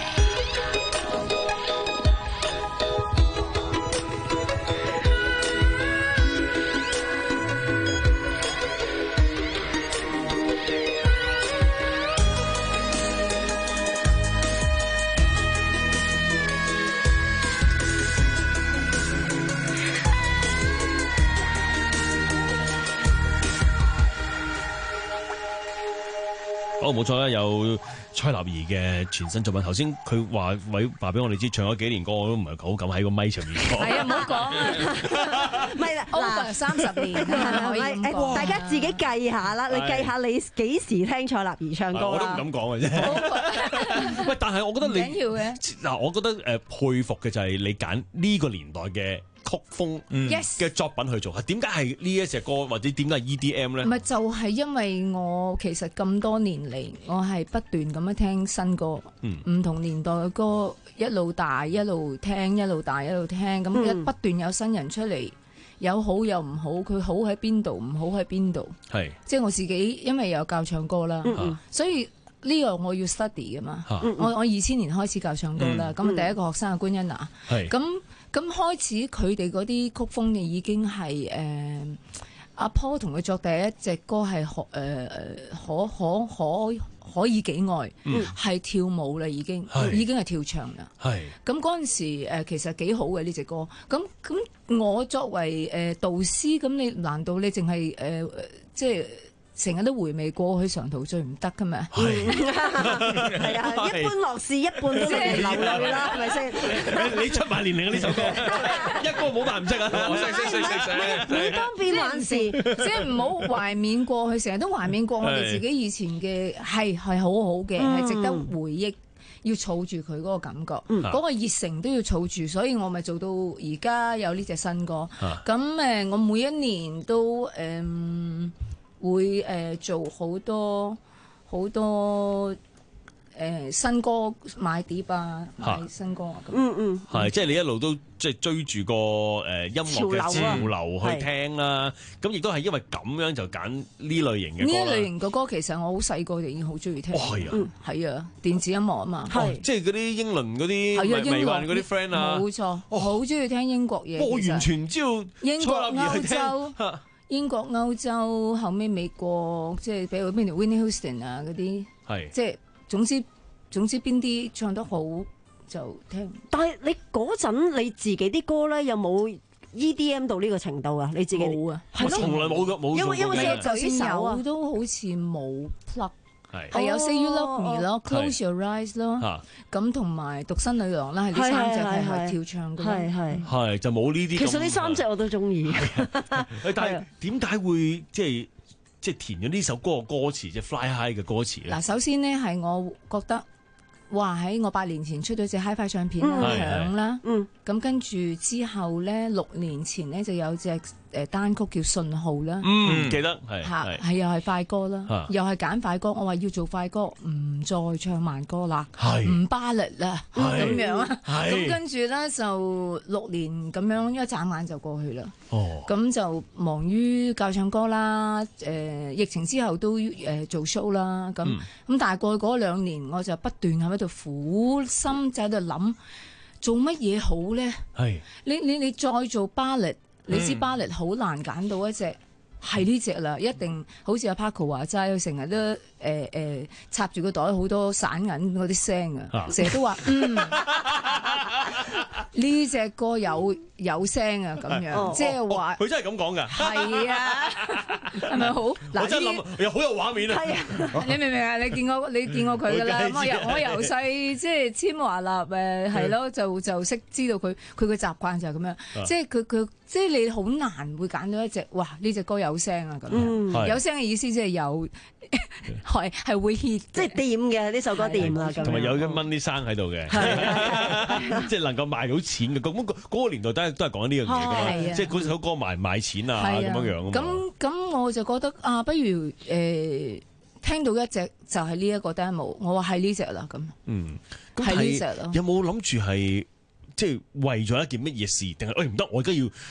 好冇錯啦，有蔡立兒嘅全新作品。頭先佢話位話俾我哋知，唱咗幾年歌，我都唔係好敢喺個咪上面講。 係啊，唔好講啊！唔係啦，嗱，三十年係咪？誒，大家自己計下啦，你計下你幾時聽蔡立兒唱歌啦？ 我都唔敢講嘅啫。喂，但係我覺得你緊要嘅嗱，我覺得誒佩服嘅就係你揀呢個年代嘅曲風嘅作品去做，係點解係呢一隻歌，或者點解係 E D M 咧？ 唔係就係因為我其實咁多年嚟，我係不斷咁樣聽新歌，唔、嗯、同年代嘅歌一路大一路聽，一路大一路聽，咁一、嗯、不斷有新人出嚟，有好有唔好，佢好喺邊度，唔好喺邊度，係即係我自己，因為有教唱歌啦，嗯、所以呢個我要 study 噶嘛，嗯、我我二千年開始教唱歌啦，咁、嗯、第一個學生係官恩娜，咁。咁開始佢哋嗰啲曲風就已經係誒阿 Paul 同佢作第一隻歌係可誒、呃、可可可可以幾愛，係、嗯、跳舞啦已經，已經係跳唱啦。係咁嗰陣時誒、呃、其實幾好嘅呢隻歌。咁咁我作為誒、呃、導師，咁你難道你淨係誒即係？成日都回味過去長途最唔得噶嘛？係係啊，一般樂事一半都流淚啦，係咪先？ 你出萬年齡啊呢首歌，一個冇辦唔識啊！我識識識識識。 每當變幻時， 即係唔好懷緬過去，成日都懷緬過我哋自己以前嘅係係好好嘅，係值得回憶。要儲住佢嗰個感覺，嗰、嗯、個熱誠都要儲住，所以我咪做到而家有呢隻新歌。咁誒，我每一年都誒。嗯會誒、呃、做好多好多誒、呃、新歌買碟啊，買新歌啊咁。嗯嗯， 係即係你一路都即係追住個誒音樂嘅潮流去聽啦。咁亦都係因為咁樣就揀呢類型嘅歌。呢一類型嘅歌其實我好細個就已經好中意聽。哦係啊，係、嗯、啊，電子音樂啊嘛。係、哦、 即係嗰啲英倫嗰啲迷幻嗰啲 friend 啊。 冇錯，我好中意聽英國嘢。 我完全唔知道英國歐洲。英國、歐洲後尾美國，即係比如邊條 Whitney Houston 啊嗰啲，係即係總之總之邊啲唱得好就聽。 但係你嗰陣你自己啲歌咧，有冇 E D M 到呢個程度啊？你自己冇啊？ 我從來冇嘅，冇。 因為因為就算有啊， 都好似冇 plug。係有 Say You Love Me 咯 ，Close Your Eyes 咯，咁同埋獨身女郎啦，係呢三隻係係跳唱嘅， 係係係就冇呢啲。 其實呢三隻我都中意。 但係點解會即係即係填咗呢首歌嘅歌詞，即係 Fly High 嘅歌詞咧？ 嗱，首先呢，係我覺得，哇喺我八年前出咗隻 Hi-Fi 唱片啦，響啦，嗯，咁跟住之後咧，六年前咧就有隻。誒單曲叫信號啦， 嗯，記得係係係又係快歌啦，啊、又係揀快歌。我話要做快歌，唔再唱慢歌啦，唔巴力啦，咁樣啊。咁跟住咧就六年咁樣一眨眼就過去啦。哦，咁就忙於教唱歌啦。誒、呃、疫情之後都誒、呃、做 show 啦。咁咁、嗯、但係過去嗰兩年，我就不斷喺度苦心就喺度諗做乜嘢好咧。係你你你再做巴力。你知巴力好難揀到一隻係呢隻啦，一定好似阿 Paco 話齋，佢成日都誒誒、呃呃、插住個袋好多散銀嗰啲聲啊，成日都話嗯呢隻歌有有聲啊咁樣，即係話佢真係咁講㗎。 係啊，係咪好？ 我真係諗又好有畫面啊！ 係啊，你明唔明啊？你見過你見過佢㗎啦。我由我由細即係簽華納誒係咯，就就識知道佢佢嘅習慣就係咁樣，即係佢佢即係你好難會揀到一隻哇呢隻歌有聲啊咁樣，有聲嘅意思即係有係係會 hit， 即係掂嘅呢首歌掂啦， 同埋有一蚊啲生喺度嘅，即係能夠賣到錢嘅。咁嗰個年代都係都係講呢樣嘢㗎嘛，即係嗰首歌賣唔賣錢啊咁樣樣。 咁咁我就覺得啊，不如誒聽到一隻就係呢一個 demo， 我話係呢隻啦咁。嗯，係呢隻咯。 有冇諗住係即係為咗一件乜嘢事，定係誒唔得？我而家要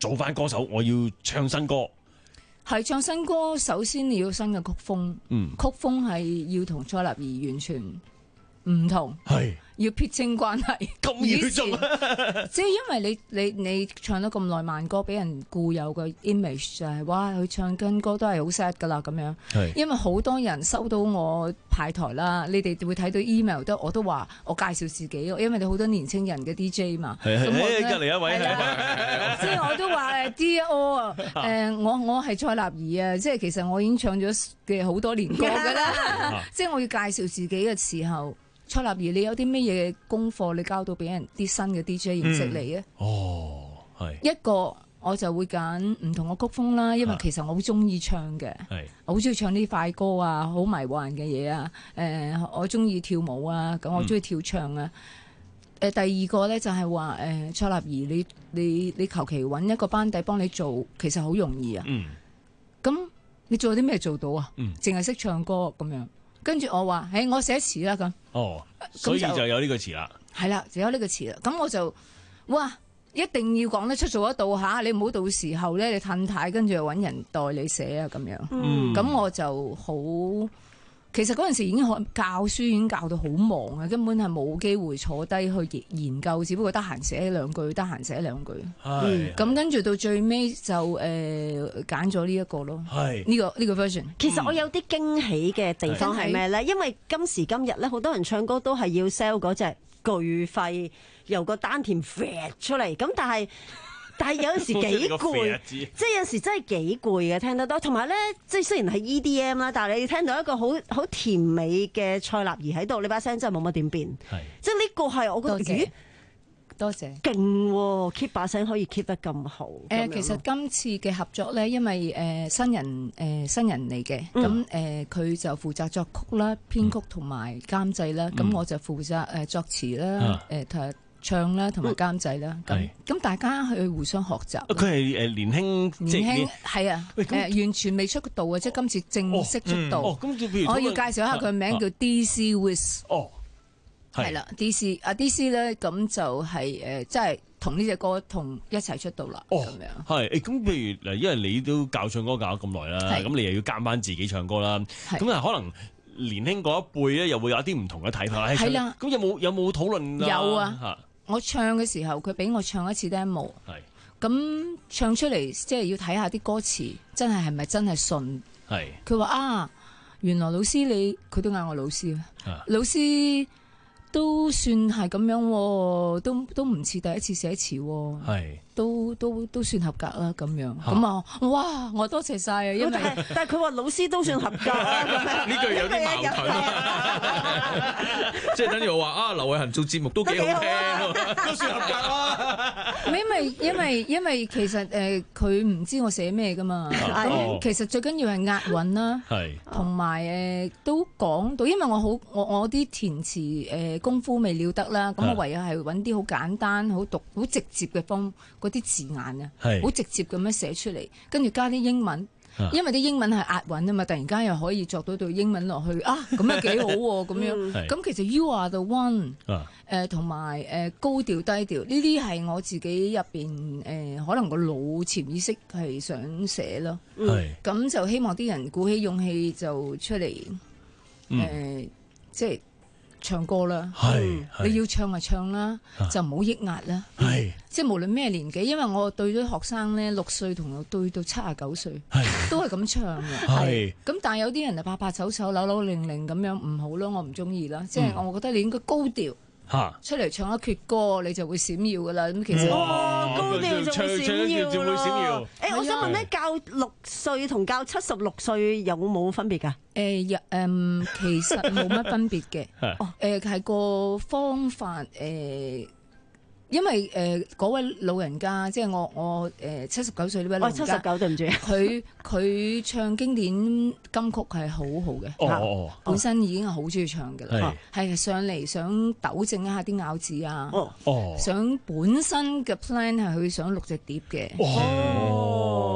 做翻歌手，我要唱新歌。 係唱新歌，首先你要新嘅曲風， 嗯、 曲風係要同蔡立兒完全唔同， 係要撇清關係。 咁要做， 即係因為你你你唱咗咁耐慢歌，俾人固有嘅 image 就係、是、哇，佢唱緊歌都係好 sad 噶啦咁樣。因為好多人收到我派台啦，你哋會睇到 email 都我都話我介紹自己，因為你好多年青人嘅 D J 嘛。 係係，隔離一位即係我都話誒 Dear 啊，誒我我係蔡立兒啊，即係其實我已經唱咗嘅好多年歌噶啦。即係我要介紹自己嘅時候。蔡立兒，你有啲咩嘢功課你交到俾人啲新嘅 D J 認識你啊？ 哦，係一個我就會揀唔同嘅曲風啦，因為其實我好中意唱嘅，我好中意唱啲快歌啊，好迷幻嘅嘢啊。誒、呃，我中意跳舞啊，咁我中意跳唱啊。誒、嗯呃，第二個咧就係話誒，蔡立兒，你你你求其揾一個班底幫你做，其實好容易啊。嗯。咁你做啲咩做到啊？嗯。淨係識唱歌咁樣。跟住我話，誒，我寫詞啦咁。哦， 所以就有呢個詞啦。 係啦，就有呢個詞啦。咁我就，哇，一定要講得出做得到嚇，你唔好到時候咧，你褪太，跟住又揾人代你寫啊咁樣。嗯。咁我就好，其實嗰陣時已經教書已經教到好忙啊，根本係冇機會坐低去研究，只不過得閒寫兩句，得閒寫兩句。係。咁跟住到最尾就誒揀咗呢一個咯。係。呢個呢個 version。 其實我有啲驚喜嘅地方係咩咧？因為今時今日咧，好多人唱歌都係要 sell 嗰隻巨肺由個丹田飛出嚟，咁但係。但係有陣時幾攰，即係有時真係幾攰嘅聽得多。同埋咧，即係雖然係 E D M 啦，但係你聽到一個好好甜美嘅蔡立兒喺度，你把聲真係冇乜點變。係，即係呢個係我覺得咦， 多謝， 勁喎 keep 把聲可以 keep 得咁好。 誒，其實今次嘅合作咧，因為誒新人誒新人嚟嘅，咁誒佢就負責作曲啦、編曲同埋監製啦，咁我就負責誒作詞啦，誒同。唱啦，同埋監製啦，咁咁、嗯、大家去互相學習。 佢係誒年輕， 年輕係啊，誒、呃、完全未出道啊，即係今次正式出道。 哦，咁、嗯哦、譬如我要介紹一下佢名、啊、叫 D C Wiz。 哦， 係啦 ，D C 啊 D C 咧，咁就係、是、誒，即係同呢隻歌同一齊出道啦。哦，咁樣係誒，咁譬如嗱，因為你都教唱歌教咗咁耐啦，咁你又要監翻自己唱歌啦，咁啊可能。年輕嗰一輩咧，又會有一啲唔同嘅睇法。係啦，咁有冇有冇討論啊？ 有啊，我唱嘅時候，佢俾我唱一次 demo。係，咁唱出嚟，即係要睇下啲歌詞，真係係咪真係順？係。佢話啊，原來老師你，佢都嗌我老師啊。老師都算係咁樣，都都唔似第一次寫詞。係。都都都算合格啦，咁樣咁啊！哇，我多謝晒啊！因為但係佢話老師都算合格啊， 呢句有啲矛盾，即係等於我話啊，劉偉恒做節目都幾好聽，都算合格啦。 因為因為因為其實誒佢唔知我寫咩噶嘛，咁其實最緊要係押韻啦，同埋誒都講到，因為我好我我啲填詞誒功夫未了得啦，咁我唯有係揾啲好簡單、好讀、好直接嘅方。嗰啲字眼啊，好直接咁樣寫出嚟，跟住加啲英文，啊、因為啲英文係押韻啊嘛，突然間又可以作到對英文落去啊，咁樣幾好喎，咁樣，咁其實 You Are The One，誒同埋誒高調低調，呢啲係我自己入邊誒可能個腦潛意識係想寫咯，咁、嗯、就希望啲人鼓起勇氣就出嚟，誒、嗯呃、即係。唱歌啦，你要唱就唱啦，就唔好抑壓啦。係，即係無論咩年紀，因為我對咗學生咧，六歲同我對到七十九歲，都係咁唱嘅。係，咁但係有啲人就怕怕醜醜、扭扭擰擰咁樣唔好咯，我唔中意啦。即係我覺得你應該高調。嚇！出嚟唱一闕歌，你就會閃耀噶啦。咁其實哦，高調就會閃耀就會閃耀。 誒，我想問咧，教六歲同教七十六歲有冇分別㗎？ 誒，誒，其實冇乜分別嘅。哦，誒係個方法誒。因為誒嗰、呃、位老人家，即係我我誒七十九歲呢位老人家，七十九對唔住，佢佢唱經典金曲係好好嘅，哦哦、本身已經係好中意唱嘅啦，係、哦、上嚟想糾正一下啲咬字啊，哦、想本身嘅 plan 係佢想錄隻碟嘅，咁、哦、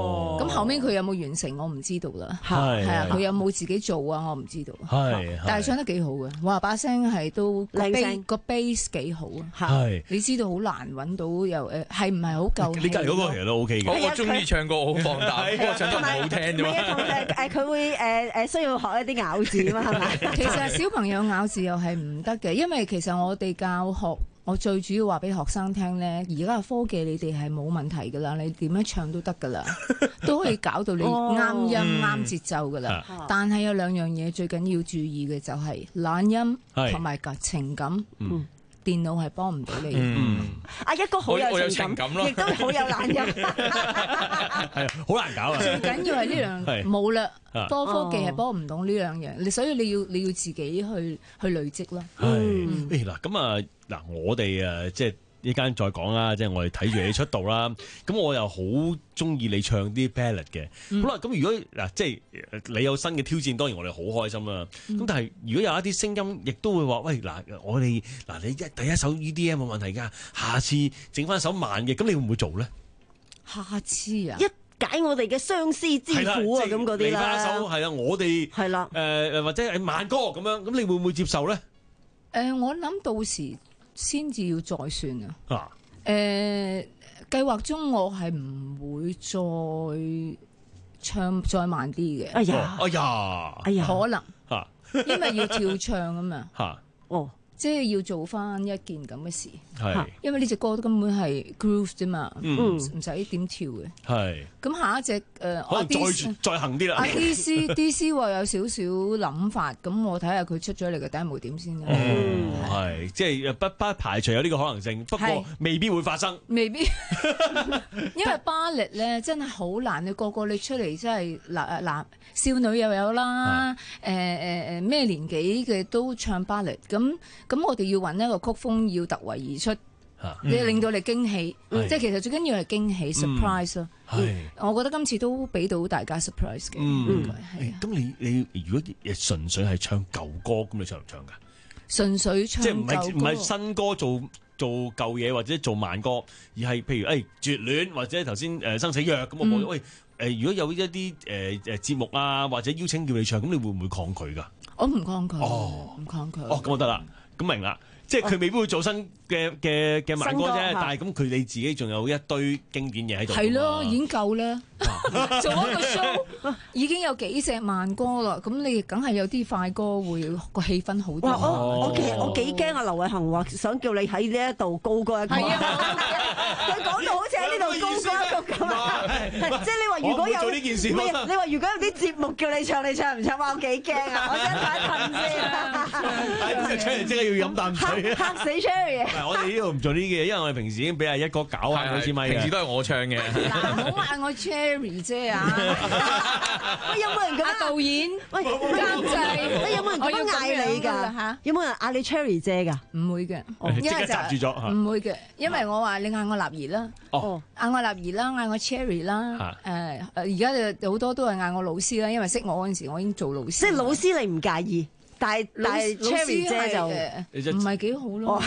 咁後尾佢有冇完成我唔知道啦。係係啊，佢有冇自己做啊？我唔知道。係，但係唱得幾好嘅，哇！把聲係都靚聲，個 bass 幾好啊。係，你知道好難揾到又誒，係唔係好夠？ 你隔離嗰個其實都 OK 嘅。 我中意唱歌好放膽，不過唱得唔好聽啫嘛。 誒佢會誒誒需要學一啲咬字啊嘛，係咪？ 其實小朋友咬字又係唔得嘅，因為其實我哋教學，我最主要話俾學生聽咧，而家嘅科技你哋係冇問題噶啦，你點樣唱都得噶啦，都可以搞到你啱音啱節奏噶啦。哦、但係有兩樣嘢最緊要注意嘅就係懶音同埋個情感。嗯電腦係幫唔到你。嗯， 阿一哥好有情感，亦都好有懶音， 係好難搞啊！ 最緊要係呢兩冇啦，多科技係幫唔到呢兩樣，你所以你要你要自己去去累積啦。 係，誒嗱咁啊嗱，我哋誒即係。呢間再講啦，即係我哋睇住你出道啦。咁我又好中意你唱啲 ballad 嘅。嗯、好啦，咁如果嗱，即係你有新嘅挑戰，當然我哋好開心啦。咁、嗯、但係如果有一啲聲音，亦都會話：喂，嗱，我哋嗱你一第一首 E D M 冇問題㗎，下次整翻首慢嘅，咁你會唔會做咧？ 下次啊， 一解我哋嘅相思之苦啊，咁嗰啲啦。嚟翻一首係啊，我哋係啦，誒誒、呃、或者係慢歌咁樣，咁你會唔會接受咧？誒、 呃，我諗到時先至要再算啊！啊，誒、呃，計劃中我係唔會再唱再慢啲嘅。 哎呀， 哎呀， 哎呀，可能嚇，因為要跳唱啊嘛。嚇，哦。即係要做翻一件咁嘅事，係，因為呢隻歌根本係 groove 啫嘛，唔使點跳嘅。係，咁下一隻誒， 可能再再行啲啦。 阿 D C D C 話有少少諗法，咁我睇下佢出咗嚟嘅 demo 點先。 嗯，係，即係不不排除有呢個可能性，不過未必會發生。 未必，因為巴力咧真係好難，你個個你出嚟真係嗱嗱少女又有啦，誒誒誒咩年紀嘅都唱巴力咁。咁我哋要揾一個曲風要突圍而出，你、嗯、令到你驚喜，嗯、即係其實最緊要係驚喜、嗯、surprise 咯。我覺得今次都俾到大家 surprise 嘅。嗯， 係。咁你你如果純粹係唱舊歌，咁你唱唔唱㗎？ 純粹唱即係唔係唔係新歌做做舊嘢或者做慢歌，而係譬如誒、哎、絕戀或者頭先誒生死約咁我覺得喂誒，如果有一啲誒誒節目啊或者邀請叫你唱，咁你會唔會抗拒㗎？ 我唔抗拒，哦，唔抗拒。 哦，咁就得啦。咁明啦，即係佢未必會做新嘅嘅嘅慢歌啫，但係咁佢哋自己仲有一堆經典嘢喺度。 係咯，已經夠啦。做一個 show 已經有幾隻慢歌啦，咁你梗係有啲快歌會個氣氛好啲。 我我其實我幾驚啊！劉偉恒話想叫你喺呢一度高歌一個。係啊，佢講到好似喺呢度高歌一個咁啊！即係你話如果有呢件事， 你話如果有啲節目叫你唱，你唱唔唱啊？我幾驚啊！我真係太近先啦。 係，Cherry 即係要飲啖水， 嚇死 Cherry！ 我哋呢度唔做呢啲嘢，因為我哋平時已經俾阿一哥搞下嗰支咪嘅。 平時都係我唱嘅。 嗱，唔好嗌我 Cherry 姐啊！ 喂，有冇人咁啊？導演，喂，監製， 喂，有冇人咁樣嗌你㗎？嚇，有冇人嗌你 Cherry 姐㗎？ 唔會嘅， 即刻閘住咗。 唔會嘅，因為我話你嗌我立兒啦，哦，嗌我立兒啦，嗌我 Cherry 啦，誒，而家就好多都係嗌我老師啦，因為識我嗰陣時我已經做老師。 即係老師你唔介意，但係但係 Cherry 姐就唔係幾好咯。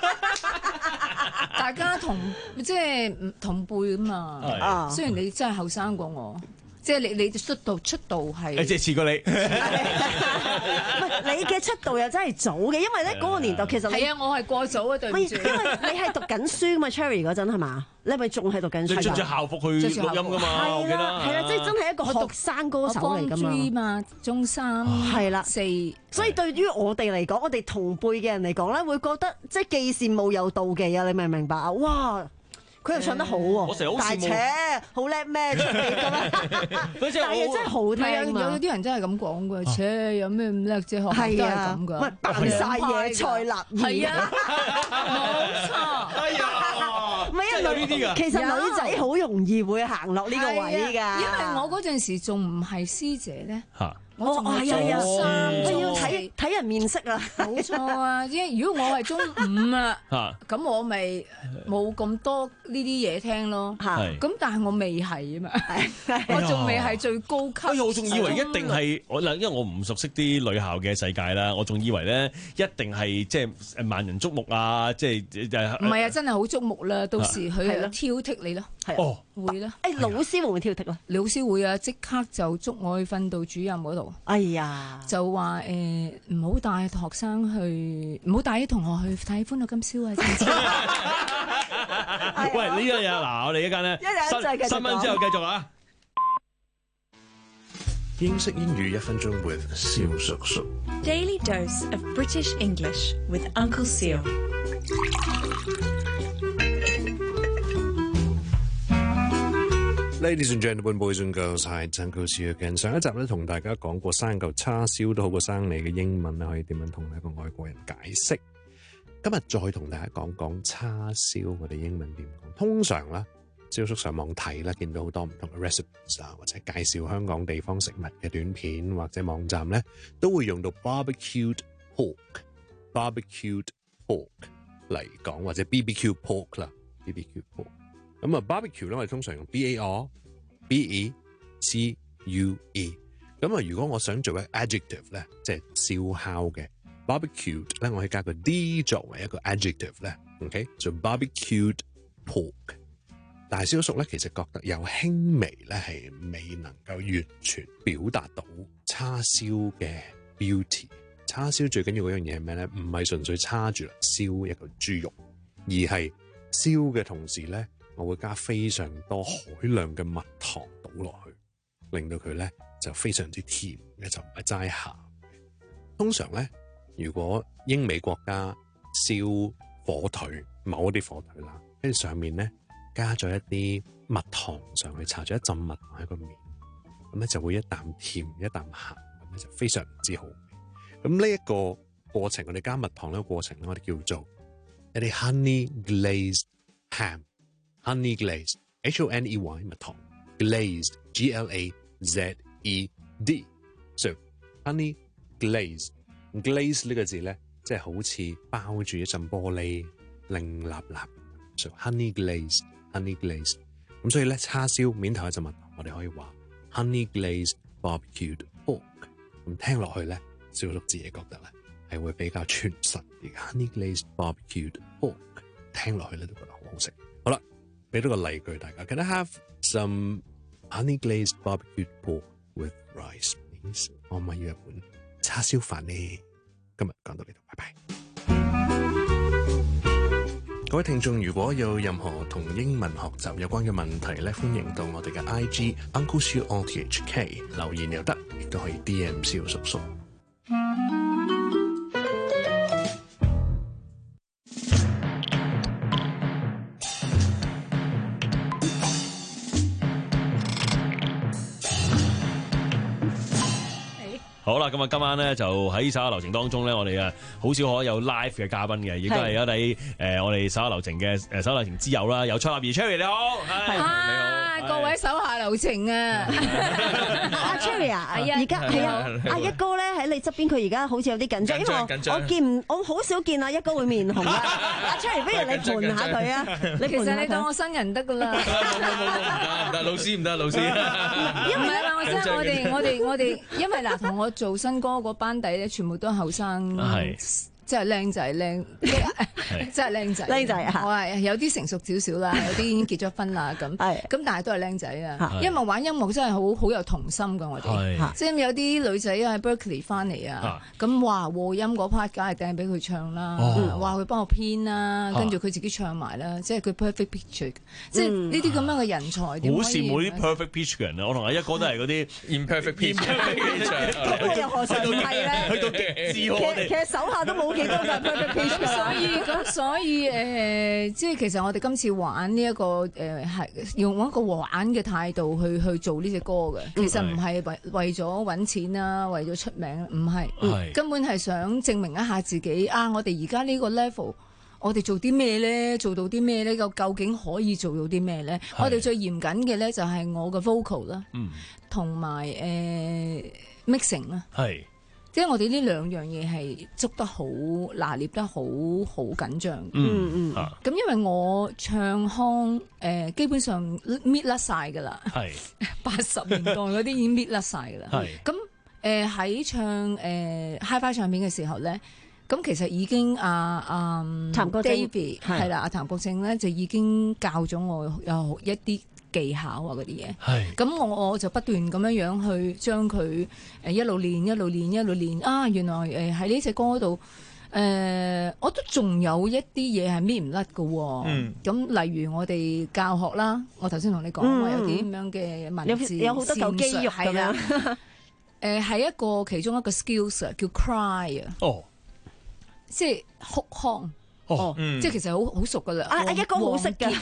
大家同即係同輩啊嘛，雖然你真係後生過我。即係你你出道出道係， 即係遲過你。 你嘅出道又真係早嘅，因為咧嗰個年代其實係啊，我係過早啊，對唔住。 因為你係讀緊書嘛 Cherry 嗰陣係嘛？你係咪仲係讀緊書？ 你着住校服去錄音㗎嘛？ 係啦，係啦，即係真係一個學生歌手嚟㗎嘛。中三係啦， 四。 所以對於我哋嚟講，我哋同輩嘅人嚟講咧，會覺得即係既羨慕又妒忌啊！你明唔明白啊？哇！佢又唱得好喎，大扯好叻咩出嚟咁啊！但係真係好聽嘛！ 有啲人真係咁講嘅，扯有咩咁叻啫？學校都係咁㗎， 喂，扮曬嘢蔡立兒， 係啊，冇錯。 哎呀， 唔係啊， 呢啲㗎。 其實女仔好容易會行落呢個位㗎， 因為我嗰陣時仲唔係師姐咧。嚇。 我仲係係啊， 三， 我要睇睇人面色啦。 冇錯啊，因為如果我係中五啊，咁我咪冇咁多呢啲嘢聽咯。咁但係我未係啊嘛，我仲未係最高級。 哎呀，我仲以為一定係我嗱，因為我唔熟悉啲女校嘅世界啦，我仲以為咧一定係即係萬人矚目啊，即係誒。 唔係啊，真係好矚目啦！到時佢係挑剔你咯， 係啊， 會啦。 誒，老師會唔會挑剔啊？ 老師會啊，即刻就捉我去訓導主任嗰度。 哎呀， 就話誒唔好帶學生去，唔好帶啲同學去睇《歡樂今宵》啊！知唔知？ 喂，呢樣嘢嗱，我哋一間咧新新聞之後繼續啊！ 英式英語一分鐘 with 蕭叔叔。 Daily dose of British English with Uncle Seal。 Ladies and gentlemen, boys and girls, hi, Uncle Seal again。上一集咧同大家講過生嚿叉燒都好過生你嘅英文咧，可以點樣同一個外國人解釋？今日再同大家講講叉燒，我哋英文點講？通常咧，蕭叔上網睇啦，見到好多唔同嘅 recipes 啊，或者介紹香港地方食物嘅短片或者網站咧，都會用到 barbecued pork、barbecued pork 嚟講，或者 B B Q pork 啦 ，B B Q pork。咁啊 barbecue 咧，我哋通常用 B A R B E C U E。咁啊，如果我想做一個 adjective 咧，即係燒烤嘅 barbecued 咧，我可以加個 D 作為一個 adjective 咧 ，OK， 就 barbecued pork。但係蕭叔咧，其實覺得有輕微咧係未能夠完全表達到叉燒嘅 beauty。叉燒最緊要嗰樣嘢係咩咧？唔係純粹叉住嚟燒一個豬肉，而係燒嘅同時咧，我會加非常多海量嘅蜜糖倒落去，令到佢咧就非常之甜嘅，就唔係齋鹹。通常咧，如果英美國家燒火腿，某一啲火腿啦，跟住上面咧加咗一啲蜜糖上去，搽咗一浸蜜糖喺個面，咁咧就會一啖甜一啖鹹，咁咧就非常之好味。咁呢一個過程，我哋加蜜糖呢個過程咧，我哋叫做一啲 honey glazed ham。honey glazed H O N E Y 蜜糖 glazed G L A Z E D so honey glazed glaze 呢個字咧，即係好似包住一陣玻璃令立立 so honey glazed honey glazed 咁所以咧叉燒面頭一陣蜜糖，我哋可以話 honey glazed barbecued pork。咁聽落去咧，蕭叔自己覺得咧係會比較傳神啲嘅 honey glazed barbecued pork， 聽落去咧都覺得好好食。好啦，俾多個例句大家 Can I have some honey glazed barbecued pork with rice please？ 我咪要一碗叉燒飯呢。今日講到呢度，拜拜。各位聽眾，如果有任何同英文學習有關嘅問題咧，歡迎到我哋嘅 I G Uncle Seal R T H K 留言又得，亦都可以 D M 蕭叔叔。 好啦，咁啊，今晚咧就喺稍後流程當中咧，我哋啊好少可有 live 嘅嘉賓嘅，亦都係有啲誒我哋稍後流程嘅誒稍後流程之友啦，有蔡立兒 Cherry 你好，係你好， 各位手下留情啊， 阿 Cherry 啊，而家係啊，阿一哥咧喺你側邊，佢而家好似有啲緊張，因為我我見唔我好少見阿一哥會面紅啊，阿 Cherry 不如你盤下佢啊，你其實你當我新人得噶啦， 唔得，老師唔得，老師， 因為咧，我真係我哋我哋我哋，因為嗱同我做新歌嗰班底咧，全部都係後生，即係靚仔靚，即係靚仔， 靚仔啊！ 我係有啲成熟少少啦，有啲已經結咗婚啦，咁咁但係都係靚仔啊！因為玩音樂真係好好有童心噶，我哋即係有啲女仔喺 Berkeley 翻嚟啊，咁哇和音嗰 part 梗係掟俾佢唱啦，話佢幫我編啦，跟住佢自己唱埋啦，即係佢 perfect pitch， 即係呢啲咁樣嘅人才。好羨慕啲 perfect pitch 嘅人啊！我同阿一哥都係嗰啲 imperfect pitch， 咁又何嘗唔係咧？ 去到極致我哋， 其實手下都冇幾多個 perfect pitch。 所以咁，所以誒、呃，即係其實我哋今次玩呢、這、一個誒，係、呃、用一個玩嘅態度去去做呢隻歌嘅。其實唔係為為咗揾錢啦，為咗出名，唔係，根本係想證明一下自己啊！我哋而家呢個 level， 我哋做啲咩咧？做到啲咩咧？究究竟可以做到啲咩咧？我哋最嚴謹嘅咧就係我嘅 vocal 啦，同埋誒 mixing 啦，係，即係我哋呢兩樣嘢係捉得好拿捏得好好緊張。嗯嗯，咁因為我唱腔誒、呃、基本上搣甩晒㗎啦，係八十年代嗰啲已經搣甩晒㗎啦。係咁誒喺唱誒、呃、Hi-Fi 唱片嘅時候咧。咁其實已經阿阿譚國正係啦，阿譚國正咧就已經教咗我有一啲技巧啊嗰啲嘢。係咁我我就不斷咁樣樣去將佢誒一路練一路練一路練啊！原來誒喺呢隻歌度誒、呃，我都仲有一啲嘢係搣唔甩㗎喎。嗯。咁例如我哋教學啦，我頭先同你講話、嗯、有啲咁樣嘅文字，有好多嚿肌肉咁樣。誒係一個其中一個 skills 叫 cry 啊。哦。即係哭腔，哦，嗯、即係其實好好熟噶啦。啊，阿一哥好識㗎，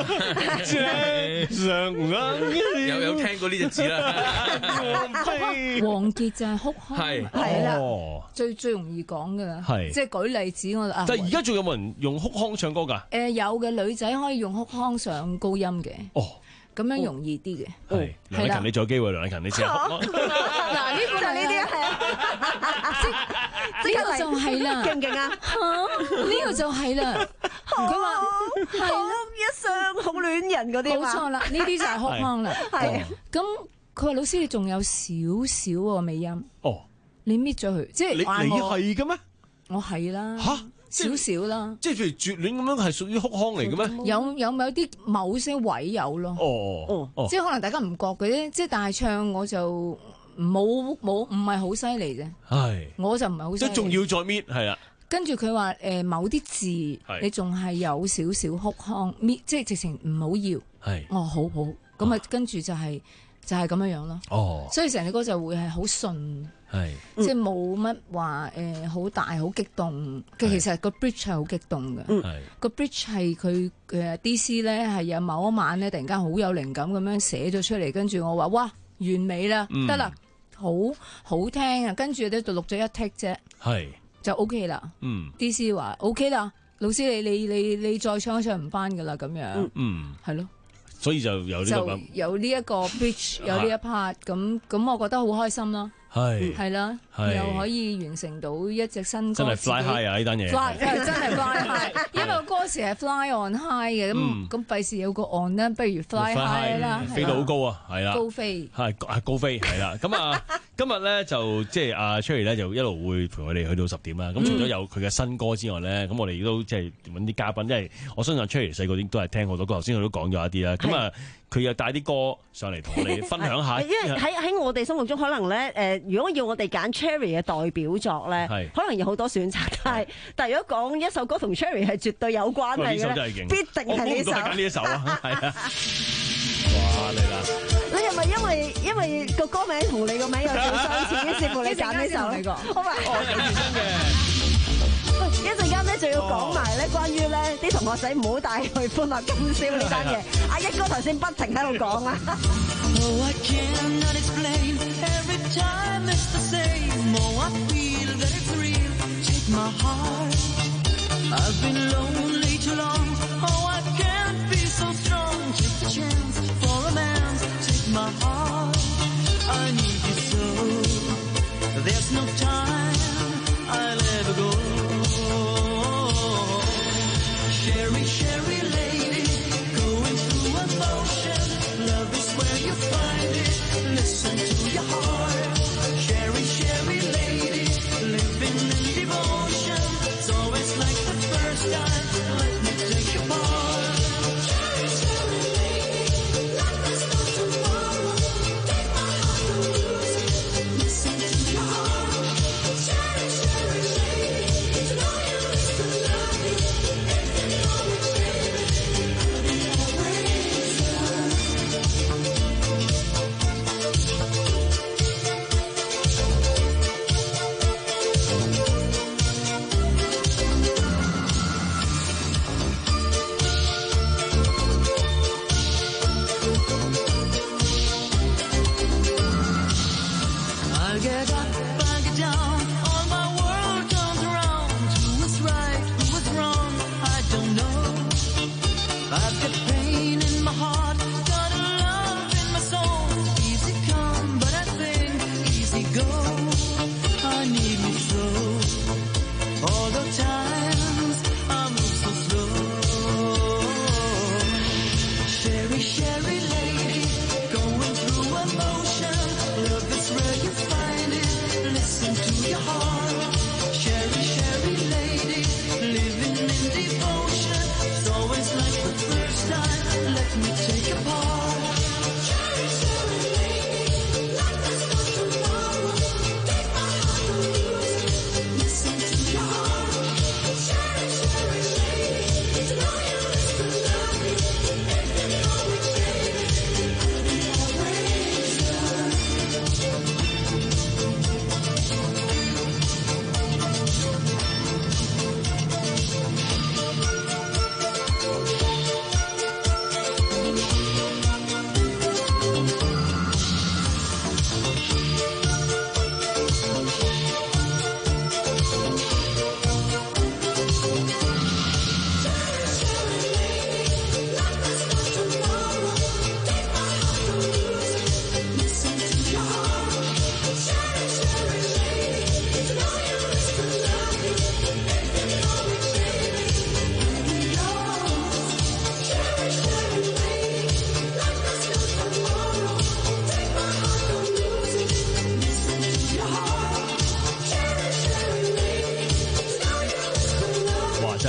有有聽過呢隻字啦。 王傑就係哭腔，係係啦，最最容易講噶啦。係即係舉例子我啊。 但係而家仲有冇人用哭腔唱歌㗎？誒、 呃、有嘅女仔可以用哭腔上高音嘅。哦。咁樣容易啲嘅， 係梁禮勤，你仲有機會，梁禮勤，你試下。 嗱，呢個就呢啲啊，即呢個就係啦，勁唔勁啊？呢個就係啦。佢話係一雙好戀人嗰啲嘛，冇錯啦，呢啲就係哭腔啦。係咁，佢話老師你仲有少少個尾音，哦，你搣咗佢，即係你你係嘅咩？ 我係啦。嚇！少少啦， 即係譬如絕戀咁樣係屬於哭腔嚟嘅咩？ 有有冇啲某些位有咯？哦哦，即係可能大家唔覺嘅啫，即係但係唱我就冇冇唔係好犀利啫。係，我就唔係好犀利。即係仲要再搣係啦。跟住佢話誒某啲字你仲係有少少哭腔搣，即係直情唔好要。係，哦好好，咁啊跟住就係就係咁樣樣咯。哦，所以成隻歌就會係好順。係，即係冇乜話誒，好、呃、大好激動。其實個 bridge 係好激動嘅。係個 bridge 係佢誒 D C 咧係有某一晚咧，突然間好有靈感咁樣寫咗出嚟，跟住我話哇完美啦，得啦、嗯，好好聽啊！跟住咧就錄咗一 take 啫，係就 OK 啦。嗯 ，D C 話 OK 啦，老師你你你你再唱一唱唔翻噶啦咁樣。嗯，係咯。 所以就有呢、這個就有呢一個 bridge 有呢一 part 咁咁，我覺得好開心咯。係係啦，又可以完成到一隻新歌， 真係 fly high 啊！呢單嘢 ，fly 真係 fly high，因為個歌詞係 fly on high 嘅，咁咁費事有個 on 咧，不如 fly high 啦， 飛到好高啊，係啦， 高飛係係高飛係啦。咁啊，今日咧就即係阿 Cherry 咧就一路會陪我哋去到十點啦。咁除咗有佢嘅新歌之外咧，咁我哋亦都即係揾啲嘉賓，因為我相信 Cherry 細個啲都係聽好多歌，頭先佢都講咗一啲啦。咁啊。佢又帶啲歌上嚟同我哋分享下， 因為喺喺我哋心目中可能咧，誒，如果要我哋揀 Cherry 嘅代表作咧，可能有好多選擇，但係但係如果講一首歌同 Cherry 係絕對有關係嘅咧，必定係呢首。我估唔到係揀呢一首啊，係啊！哇，嚟啦！你係咪因為因為個歌名同你個名有少少相似，於是乎你揀呢首嚟個？好嘛， 哦，係真嘅。 一陣間咧就要講埋咧關於咧啲同學仔唔好帶去歡樂今宵呢單嘢。阿一哥頭先不停喺度講啊。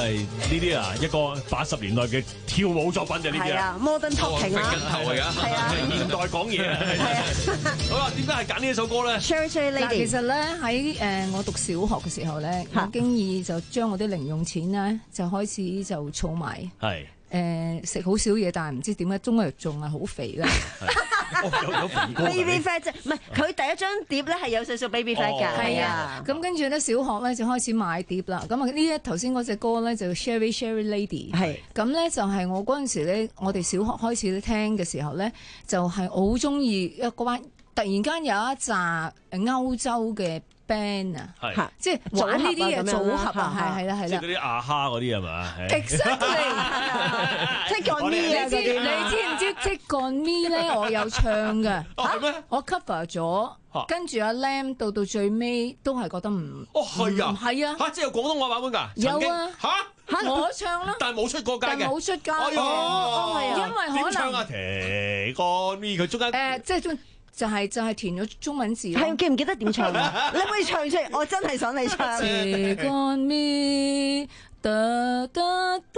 係呢啲啊，一個八十年代嘅跳舞作品就呢啲啊。 Modern Talking 啊， 係啊， 係啊， 現代講嘢啊。係啊。好啦，點解係揀呢一首歌咧 ？Cherry Cherry Lady。 其實咧喺誒我讀小學嘅時候咧，我經已就將我啲零用錢咧就開始就儲埋。係。誒食好少嘢，但係唔知點解中日仲係好肥咧。 有有肥哥。 Baby fat 啫，唔係佢第一張碟咧係有少少 baby fat 㗎。 係啊，咁跟住咧小學咧就開始買碟啦。咁啊呢一頭先嗰隻歌咧就 Cherry Cherry Lady。係。咁咧就係我嗰陣時咧，我哋小學開始聽嘅時候咧，就係我好中意一個班，突然間有一紮誒歐洲嘅 band 啊，係即係玩呢啲嘅組合啊，係係啦係啦， 即係嗰啲阿哈嗰啲係嘛 ？Exactly，Take on me 啊！你知你知唔知 Take on me 咧？我有唱嘅，我 cover 咗，跟住阿 Lam 到到最尾都係覺得唔哦係啊， 係啊， 嚇即係有廣東話版本㗎， 有啊嚇嚇我唱啦， 但係冇出過街嘅， 冇出街， 哦係啊，因為可能點唱啊？Take on me 佢中間誒即係中。就係就係填咗中文字咯。 係記唔記得點唱啊？你可唔可以唱出嚟？我真係想你唱。 Take on me，得得得，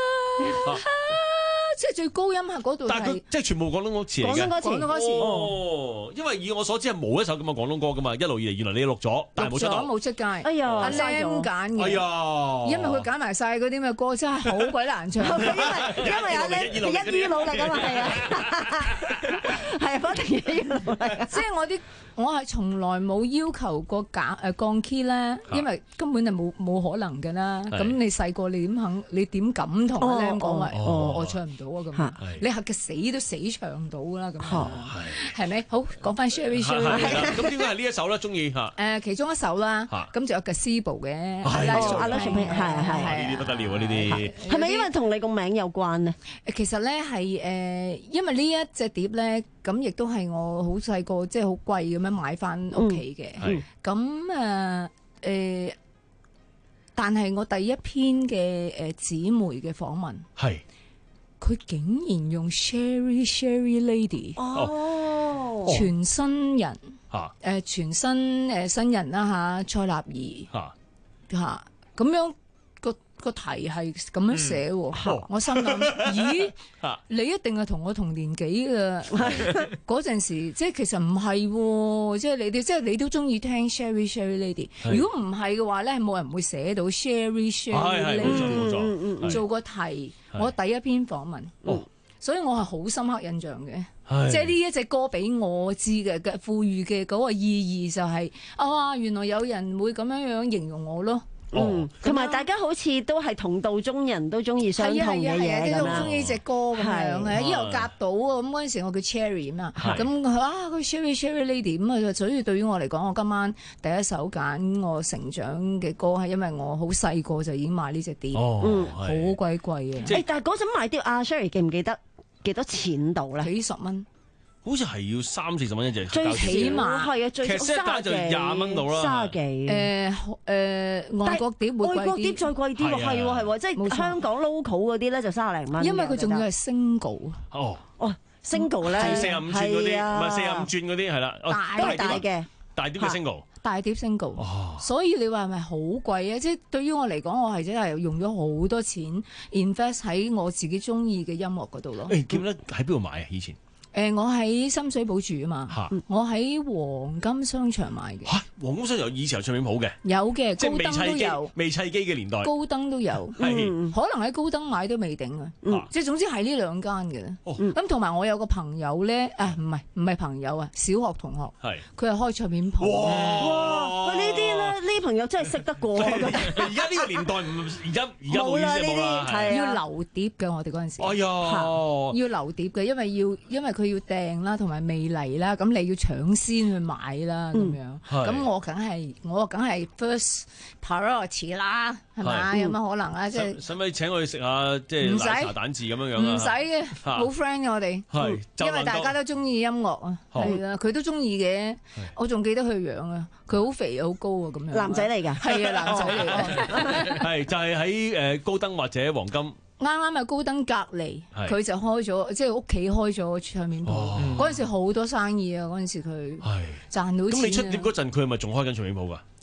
即係最高音係嗰度。 但係佢即係全部廣東歌詞嚟嘅。 廣東歌詞，廣東歌詞。 哦，因為以我所知係冇一首咁嘅廣東歌噶嘛，一路以嚟原來你錄咗，但係冇出到。 冇出街。哎呀， 阿 Lam 揀嘅。 哎呀， 因為佢揀埋晒嗰啲咩歌，真係好鬼難唱。 因為因為阿 Lam 一於努力㗎嘛，係啊。係啊，一定要努力。 即係我啲，我係從來冇要求過減誒降 key 咧，因為根本就冇冇可能㗎啦。咁你細個你點肯？你點敢同阿 Lam 講話？我我唱唔到啊咁。你係嘅死都死唱到啦咁。係咪？好講翻 Cherry Cherry。 咁點解係呢一首咧？中意嚇？ 誒，其中一首啦。咁就有 Gazebo 嘅。係阿 Lam 係係呢啲不得了啊！呢啲係咪因為同你個名有關咧？ 其實咧係誒，因為呢一隻碟咧。咁亦都係我好細個，即係好貴咁樣買翻屋企嘅。咁誒誒，但係我第一篇嘅誒姊妹嘅訪問，係佢竟然用 Cherry Cherry Lady，哦，全新人嚇誒，全新誒新人啦嚇，蔡立兒嚇嚇咁樣。個題係咁樣寫喎，嗯、我心諗，咦，你一定係同我同年紀嘅嗰陣時，即係其實唔係，即係你哋，即係你都中意聽 Cherry Cherry Lady。如果唔係嘅話咧，冇人會寫到 Cherry Cherry Lady。做個題，我第一篇訪問，嗯、所以我係好深刻印象嘅，即係呢一隻歌俾我知嘅嘅賦予嘅嗰個意義就係、是，啊，原來有人會咁樣樣形容我咯。 嗯，同埋大家好似都係同道中人，都中意相同嘅嘢咁都好中意隻歌咁樣嘅，以後夾到啊！咁嗰陣時我叫 Cherry 啊嘛，咁佢啊個 Cherry Cherry Lady 咁啊，所以對於我嚟講，我今晚第一首揀我成長嘅歌係因為我好細個就已經買呢隻碟，嗯，好鬼貴嘅。 誒，但係嗰陣買碟阿 Sherry 記唔記得幾多錢度咧？ 幾十蚊。 好似係要三四十蚊一隻， 最起碼係啊，最其實單就廿蚊到啦， 卅幾。 誒誒，外國碟會貴啲， 外國碟再貴啲喎，係喎係喎，即係香港 local 嗰啲咧就卅零蚊。 因為佢仲要係 single 啊。 哦哦 single 咧， 四十五轉嗰啲，唔係四十五轉嗰啲係啦， 都係大嘅， 大碟嘅 single， 大碟 single。所以你話係咪好貴啊？即係對於我嚟講，我係真係用咗好多錢 invest 喺我自己中意嘅音樂嗰度咯。 誒，記得喺邊度買啊？以前？ 誒，我喺深水埗住啊嘛，我喺黃金商場買嘅。 嚇，黃金商場以前有唱片鋪嘅？ 有嘅，高登都有， 未砌機嘅年代， 高登都有，可能喺高登買都未定啊。即係總之係呢兩間嘅。咁同埋我有個朋友咧，啊唔係唔係朋友啊，小學同學，佢係開唱片鋪。 哇！喂，呢啲咧，呢啲朋友真係識得過。 而家呢個年代唔，而家而家冇呢啲， 係要留碟嘅。我哋嗰陣時， 哎呀， 要留碟嘅，因為要因為佢。佢要訂啦，同埋未嚟啦，咁你要搶先去買啦，咁樣。咁我梗係我梗係 first priority 啦，係咪？有乜可能啊？即係使唔使請我去食下即係奶茶蛋治咁樣樣啊？ 唔使嘅，好 friend 嘅我哋。係，因為大家都中意音樂啊，係啊，佢都中意嘅。我仲記得佢樣啊，佢好肥好高啊，咁樣。 男仔嚟㗎， 係啊，男仔嚟㗎。 係就係喺誒高登或者黃金。 啱啱喺高登隔離，佢就開咗，即係屋企開咗唱片鋪。嗰陣時好多生意啊！嗰陣時佢賺到錢。 咁你出碟嗰陣，佢係咪仲開緊唱片鋪㗎？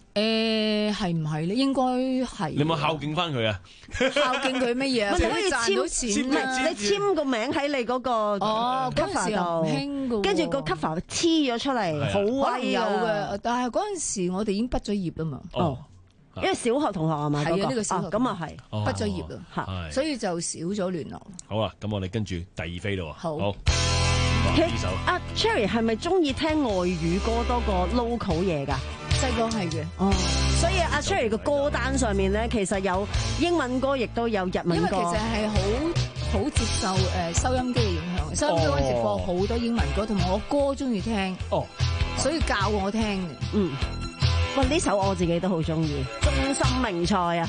誒係唔係咧？應該係。 你有冇孝敬翻佢啊？ 孝敬佢乜嘢啊？ 你可以賺到錢啊！ 你簽個名喺你嗰個哦 cover 度，興嘅， 跟住個 cover 黐咗出嚟，好威有嘅。但係嗰陣時我哋已經畢咗業啦嘛。 哦，因為小學同學係嘛？ 係啊，呢個小學咁啊係畢咗業啦，嚇，所以就少咗聯絡。 好啦，咁我哋跟住第二飛咯喎。好。 阿 Cherry 係咪中意聽外語歌多過 local 嘢㗎？ 細個係嘅， 哦，所以阿 Cherry 嘅歌單上面咧，其實有英文歌，亦都有日文歌。 因為其實係好好接受誒收音機嘅影響，收音機嗰陣時播好多英文歌，同埋我哥中意聽，哦，所以教我聽嘅。 嗯，喂，呢首我自己都好中意，《中心名菜》啊。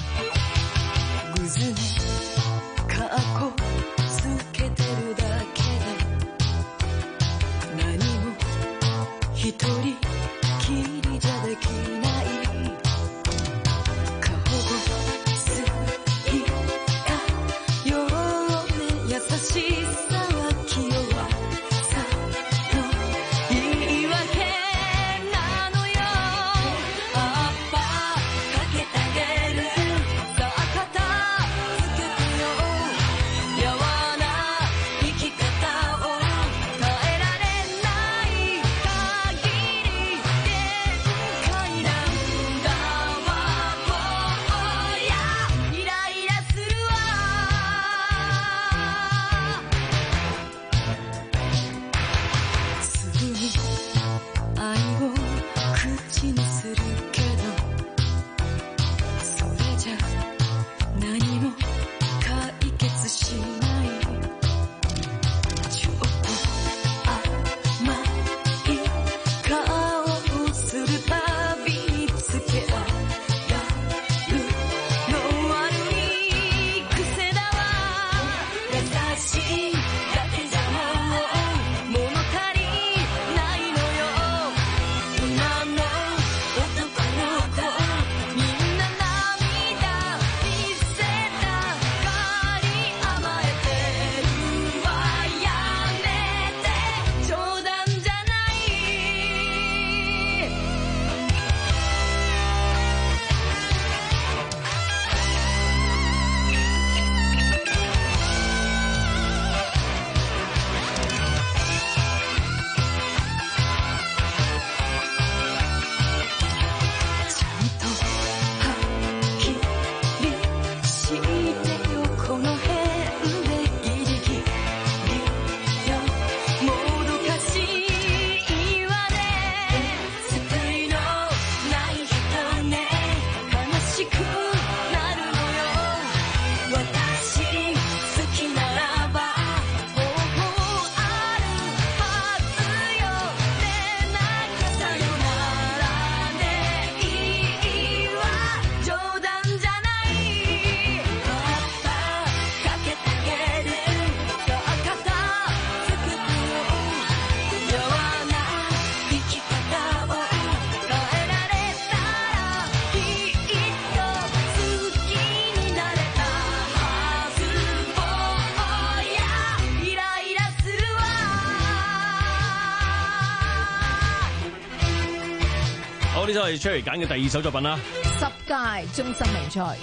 呢首係 Cherry 揀嘅第二首作品啦， 十屆中心名菜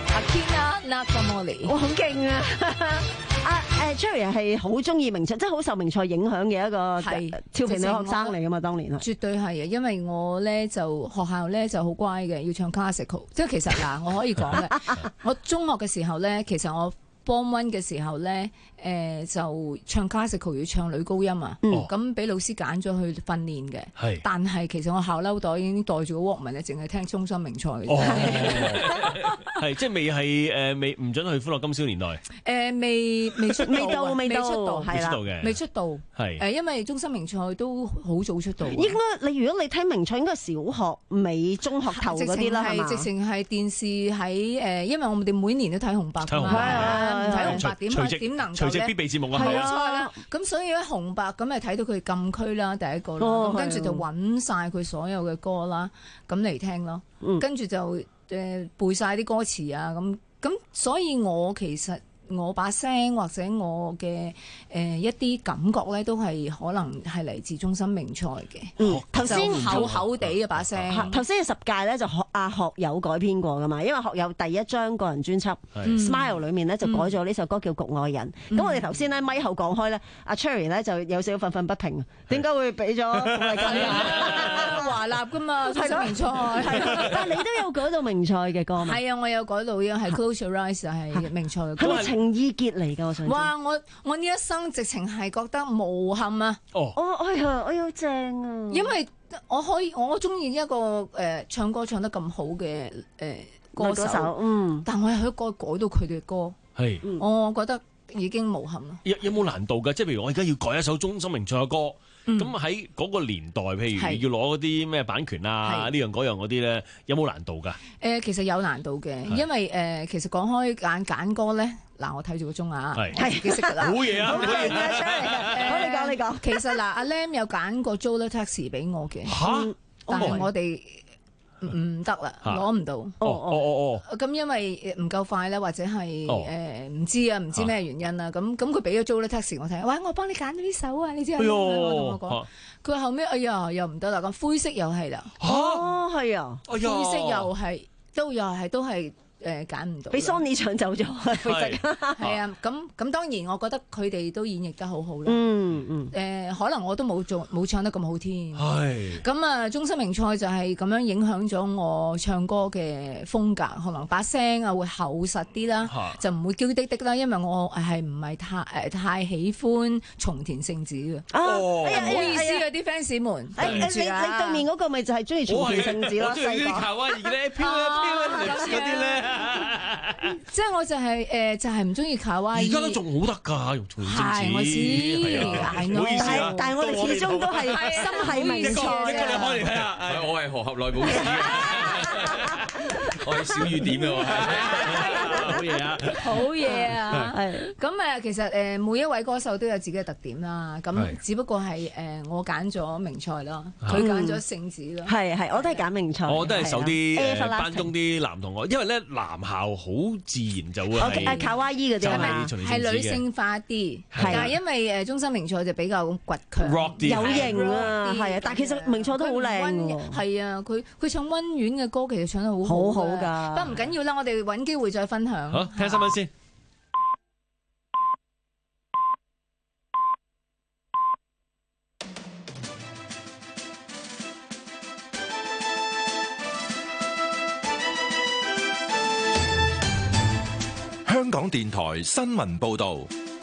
Akira Nakamori， 哇，好勁啊！阿誒 Cherry 係好中意名菜，即係好受名菜影響嘅一個超平女學生嚟噶嘛，當年啊， 絕對係啊！因為我咧就學校咧就好乖嘅，要唱 classical， 即係其實嗱，我可以講嘅，我中學嘅時候咧，其實我 Form One 嘅時候咧，誒、呃、就唱 classical 要唱女高音啊，咁俾、嗯、老師揀咗去訓練嘅。係，但係其實我校褸袋已經袋住個 Walkman 咧，淨係聽中心名菜嘅。 哦，係即係未係誒未唔準去歡樂今宵年代。誒、 呃、未未出未到未未出道係啦， 未出道係誒，因為中心名菜都好早出道。 應該你如果你聽名菜，應該係小學尾、中學頭嗰啲啦，係嘛？ 直情係電視喺誒，因為我哋每年都睇紅白㗎嘛。唔睇紅白點啊？點能夠咧？ 隨即必備節目啊！ 係啊，咁所以咧紅白咁咪睇到佢禁區啦，第一個啦，咁跟住就揾晒佢所有嘅歌啦，咁嚟聽咯。跟住就誒背晒啲歌詞啊，咁咁所以我其實我把聲或者我嘅誒、呃、一啲感覺咧，都係可能係嚟自中森明菜嘅。 嗯，頭先厚厚地嘅把聲。 頭先嘅十屆咧就學阿學友改編過噶嘛，因為學友第一張個人專輯《Smile》裏面咧就改咗呢首歌叫《局外人》。咁、嗯、我哋頭先咧咪後講開咧，阿 Cherry 咧就有少少憤憤不平，點解會俾咗馮麗珍華納噶嘛？中森明菜， 但係你都有改到明菜嘅歌嘛？ 係啊，我有改到嘅，係 Close Your Eyes 係明菜嘅歌。 係咪情意結嚟㗎？我想知。 哇！我我呢一生直情係覺得無憾啊！ 哦， 哦，哎呀，哎呀，正啊！ 因為我可以，我中意一個誒、呃、唱歌唱得咁好嘅誒、呃、歌手，歌手嗯，但我係可以改改到佢哋嘅歌，係、嗯，我覺得已經無憾啦。 有有冇難度㗎？即係譬如我而家要改一首中森明菜嘅歌。咁喺嗰個年代，譬如要攞嗰啲咩版權啊，呢樣嗰樣嗰啲咧，有冇難度㗎？誒、 呃，其實有難度嘅，因為誒、呃，其實講開揀揀歌咧，嗱，我睇住個鐘啊，係自己識㗎啦。好嘢啊！好嘢啊！出嚟，好你講你講。其實嗱，阿 Lam 有揀過 Jolie Taxi 俾我嘅，嚇，但係我哋。唔得啦，攞唔到。哦哦哦哦。咁因為唔夠快咧，或者係誒唔知啊，唔知咩原因啦。咁咁佢俾咗 Jolie Taxi 我睇，喂，我幫你揀咗呢首啊，你知唔知？佢同我講，佢後尾哎呀又唔得啦，咁灰色又係啦。 哦，係啊， 灰色又係都又係都係。誒揀唔到， 俾 Sony 搶走咗，係係啊，咁咁當然我覺得佢哋都演繹得好好啦。 嗯嗯， 誒、呃、可能我都冇做冇唱得咁好添。 係。 咁啊，中森明菜就係咁樣影響咗我唱歌嘅風格，可能把聲啊會厚實啲啦，就唔會嬌滴滴啦，因為我係唔係太誒、呃、太喜歡松田聖子嘅。 哦， 唔、哎、好意思啊，啲 fans 們，對唔住啊。 你你對面嗰個咪就係中意松田聖子咯， 我中意啲卡哇伊咧，飄啊飄啊嗰啲咧。 即係我就係、是、誒、呃、就係唔中意卡哇伊， 而家都仲好得㗎，用松田聖子。 係我知， 唔好意思啊， 但係我哋始終都係心係明菜嘅。 一個你開嚟睇下， 我係河合內冇事我係小雨點嘅喎， 好嘢啊！ 好嘢啊！係咁誒，其實誒每一位歌手都有自己嘅特點啦。咁只不過係誒我揀咗明菜啦，佢揀咗聖子啦。 係係，我都係揀明菜。 我都係受啲誒班中啲男同學，因為咧男校好自然就會係卡哇伊嗰啲係咪？ 係女性化啲，但係因為誒中森明菜就比較倔強、 有型啊，係啊。但係其實明菜都好靚喎。係啊，佢佢唱溫婉嘅歌，其實唱得好好好。 不過唔緊要啦，我哋揾機會再分享。 好，聽新聞先。 香港電台新聞報導。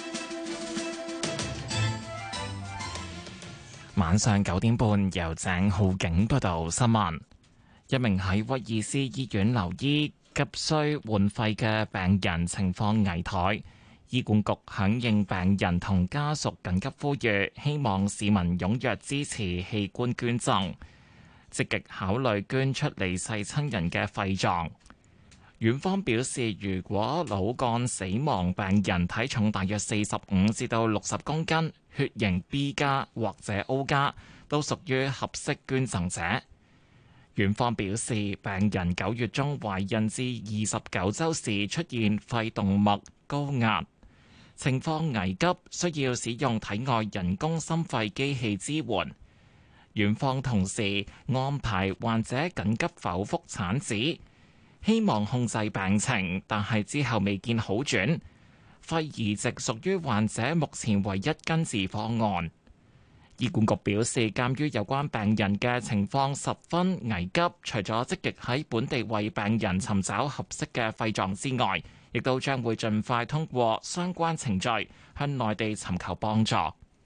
晚上九點半，由鄭浩景報道新聞。一名喺威爾斯醫院留醫急需換肺嘅病人情況危殆，醫管局響應病人同家屬緊急呼籲，希望市民踴躍支持器官捐贈，積極考慮捐出離世親人嘅肺臟。院方表示，如果腦幹死亡病人體重大約四十五至到六十公斤，血型 B 加或者 O 加，都屬於合適捐贈者。院方表示，病人九月中懷孕至二十九週時出現肺動脈高壓，情況危急，需要使用體外人工心肺機器支援。院方同時安排患者緊急剖腹產子，希望控制病情，但係之後未見好轉。肺移植屬於患者目前唯一根治方案。醫管局表示，鑑於有關病人嘅情況十分危急，除咗積極喺本地為病人尋找合適嘅肺臟之外，亦都將會盡快通過相關程序向內地尋求幫助。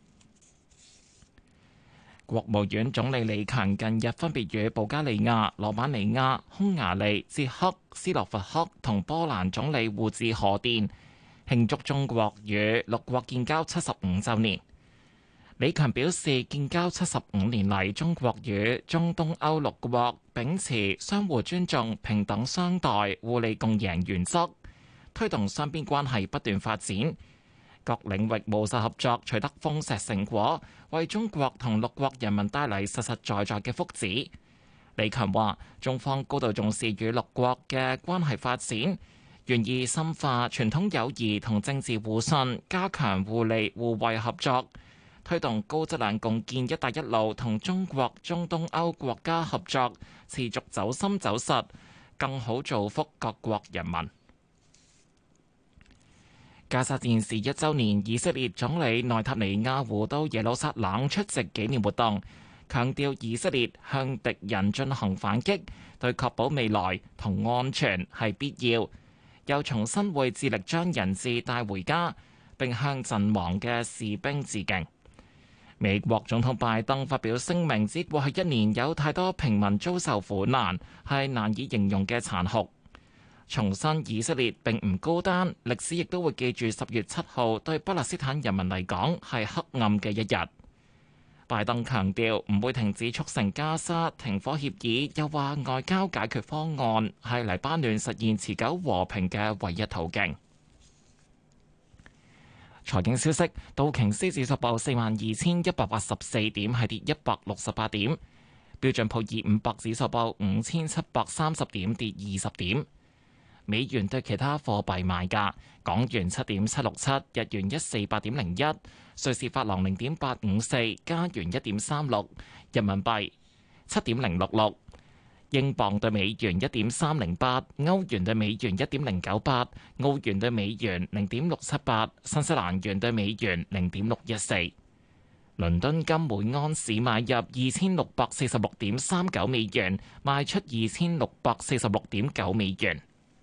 國務院總理李強近日分別與保加利亞、羅馬尼亞、匈牙利、捷克、斯洛伐克同波蘭總理互致賀電，慶祝中國與六國建交七十五週年。李強表示，建交七十五年嚟，中國與中東歐六國秉持相互尊重、平等相待、互利共贏原則，推動雙邊關係不斷發展，各領域務實合作取得豐碩成果，為中國同六國人民帶嚟實實在在嘅福祉。李強話，中方高度重視與六國嘅關係發展， 願意深化傳統友誼同政治互信，加強互利互惠合作，推動高質量共建「一帶一路」同中國、中東歐國家合作持續走深走實，更好造福各國人民。加沙戰事一週年，以色列總理內塔尼亞胡到耶路撒冷出席紀念活動，強調以色列向敵人進行反擊，對確保未來同安全係必要。又重申會致力將人質帶回家，並向陣亡嘅士兵致敬。美國總統拜登發表聲明，指過去一年有太多平民遭受苦難，係難以形容嘅殘酷。重申以色列並唔孤單，歷史亦都會記住十月七號對巴勒斯坦人民嚟講係黑暗嘅一日。拜登強調唔會停止促成加沙停火協議，又話外交解決方案係黎巴嫩實現持久和平嘅唯一途徑。財經消息，道瓊斯指數報四萬二千一百八十四點，係跌一百六十八點；標準普爾五百指數報五千七百三十點，跌二十點。美元對其他貨幣賣價：港元七點七六七，日元一四八點零一，瑞士法郎零點八五四，加元一點三六，人民幣七點零六六，英鎊對美元一點三零八，歐元對美元一點零九八，澳元對美元零點六七八，新西蘭元對美元零點六一四。倫敦金每安士買入二千六百四十六點三九美元，賣出二千六百四十六點九美元。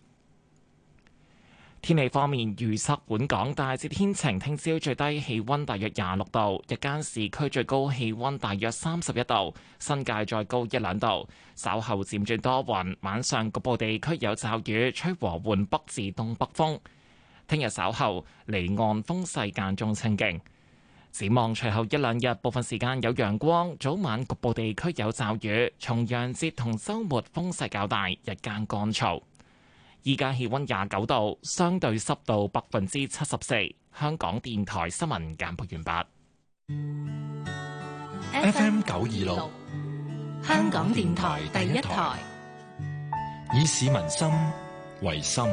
天氣方面，預測本港大致天晴，聽朝最低氣溫大約廿六度，日間市區最高氣溫大約三十一度，新界再高一兩度。稍後漸轉多雲，晚上局部地區有驟雨，吹和緩北至東北風。聽日稍後離岸風勢間中清勁。展望隨後一兩日，部分時間有陽光，早晚局部地區有驟雨。重陽節同週末風勢較大，日間乾燥。依家氣溫廿九度，相對濕度百分之七十四。香港電台新聞簡報完畢。 F M 九二六， 香港電台第一台， 以市民心為心，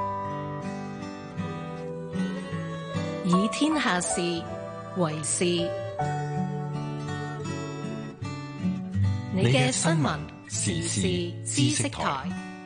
以天下事為事。你嘅新聞時事知識台。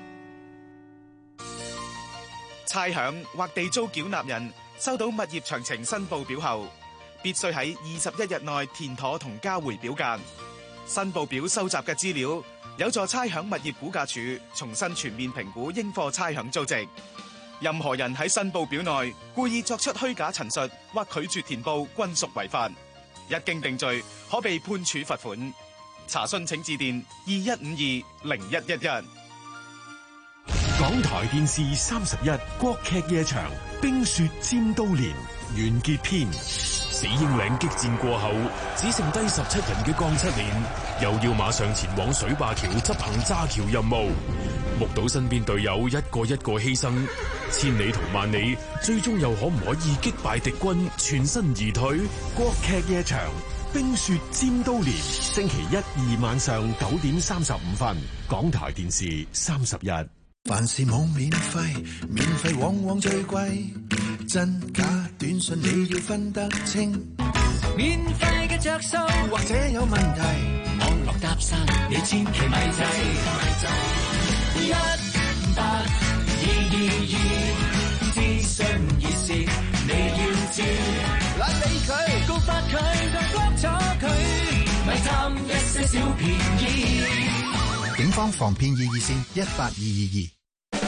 差餉或地租繳納人收到物業詳情申報表後，必須喺二十一日內填妥同交回表格。申報表收集嘅資料有助差餉物業估價署重新全面評估應課差餉租值。任何人喺申報表內故意作出虛假陳述或拒絕填報，均屬違法。一經定罪，可被判處罰款。查詢請致電二一五二零一一一。 港台電視三十一國劇夜場《冰雪尖刀連》完結篇。死英嶺激戰過後，只剩低十七人嘅鋼七連又要馬上前往水壩橋執行炸橋任務。目睹身邊隊友一個一個犧牲，千里同萬里，最終又可唔可以擊敗敵軍，全身而退？國劇夜場《冰雪尖刀連》，星期一、二晚上九點三十五分，港台電視三十一。 凡事冇免費，免費往往最貴，真假短信你要分得清。免費嘅着數或者有問題，網絡搭訕你千祈咪制。一八二二二諮詢熱線你要知，懶理佢，告發佢，就 block 咗佢，咪貪一些小便宜。警方防騙易熱線一八二二二。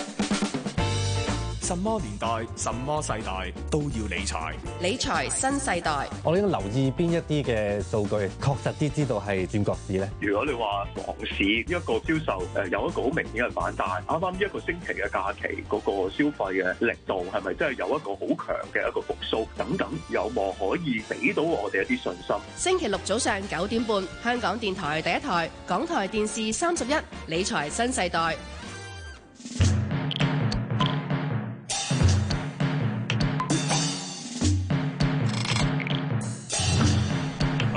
什麼年代、什麼世代都要理財。 理財新世代， 我哋應該留意邊一啲嘅數據，確實啲知道係轉角市咧。 如果你話房市一個銷售誒有一個好明顯嘅反彈，啱啱呢一個星期嘅假期嗰個消費嘅力度係咪真係有一個好強嘅一個復甦等等，有望可以俾到我哋一啲信心。 星期六早上九點半，香港電台第一台，港台電視三十一，理財新世代。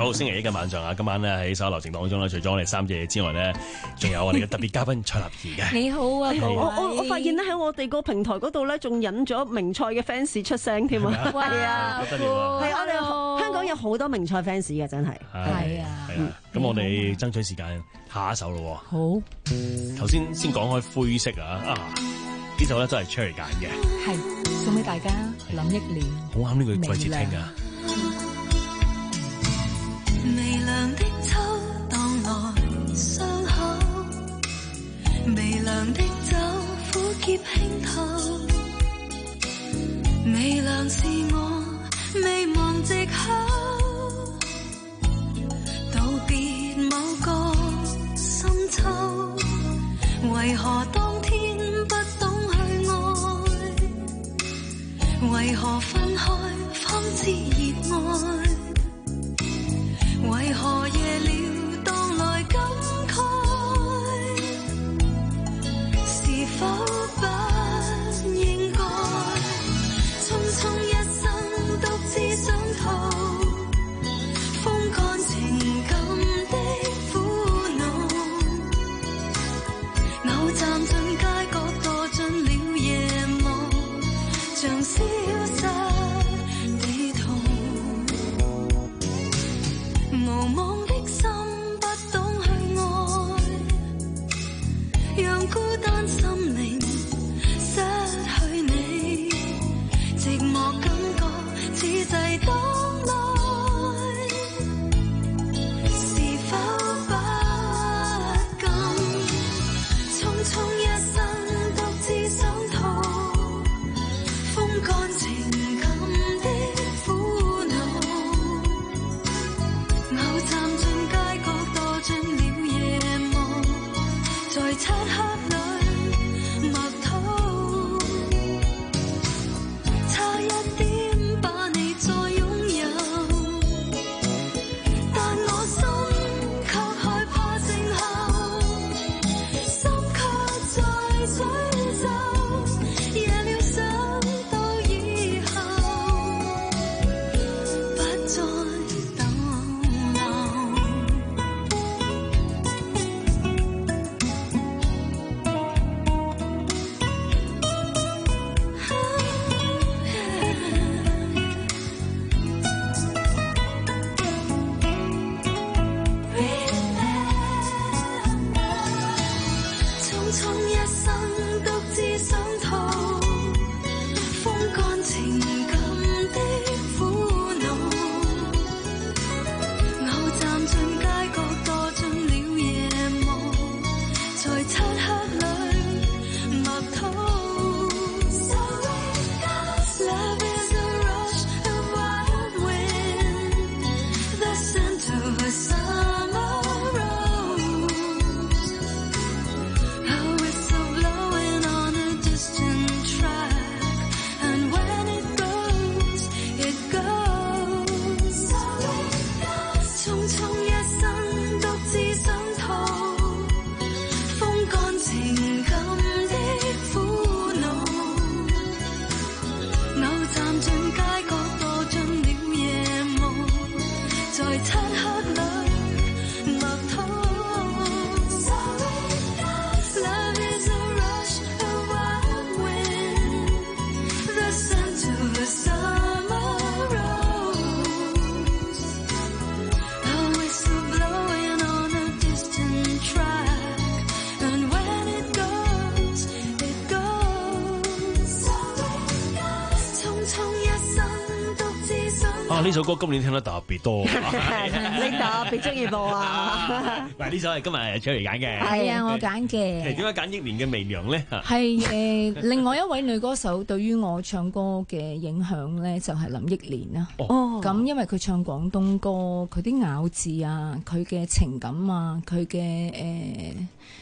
好，星期一嘅晚上啊，今晚咧喺手下留情當中咧，除咗我哋三隻嘢之外咧，仲有我哋嘅特別嘉賓蔡立兒嘅。 你好啊， 我我我發現咧喺我哋個平台嗰度咧，仲引咗名菜嘅 fans 出聲添啊！ 係啊， 係我哋香港有好多名菜 fans 嘅，真係。 係啊， 咁我哋爭取時間下一首咯。 好， 頭先先講開灰色啊，啊呢首咧都係 Cherry 揀嘅， 係送俾大家林憶蓮， 好啱呢個季節聽啊。 微涼的秋蕩來傷口，微涼的酒苦澀輕透，微涼是我未忘藉口，道別某個深秋，為何當天不懂去愛，為何分開方知熱愛，為何夜了當來感慨，是否不應該匆匆一生獨自上途，風乾情感的苦惱，偶站進街角墮進了夜霧，像消失地圖，無望的心不懂去愛，讓孤單心靈失去你，寂寞感覺此際當來，是否不敢匆匆一生獨自上途，風乾情感的苦惱，偶站進街角墮進了夜夢，在漆黑裏默禱，差一點把你再擁有，但我心卻害怕靜候，心卻在詛咒，夜了想到以後不再逗留。匆匆一生獨自上途，風乾情感的苦惱，偶站進街角墮進了夜夢，在漆黑裏默禱。Love is a rush of wild wind, the scent of a summer rose, a whistle blowing on a distant track, and when it goes, it goes. 匆匆一生獨自上途，風乾情感的苦惱，偶站進街角墮進了夜夢，在漆黑裏默禱。Love is a rush of wild wind, the scent of a summer rose, a whistle blowing on a distant track, and when it goes, it goes. 匆匆一生獨自上啊！呢首歌今年聽得特別多， 你特別中意播啊？ 嗱，呢首係今日 Cherry 揀嘅， 係啊，我揀嘅。 點解揀憶蓮嘅微涼咧？ 係誒，另外一位女歌手對於我唱歌嘅影響咧，就係林憶蓮啦。 哦， 咁因為佢唱廣東歌，佢啲咬字啊，佢嘅情感啊，佢嘅誒。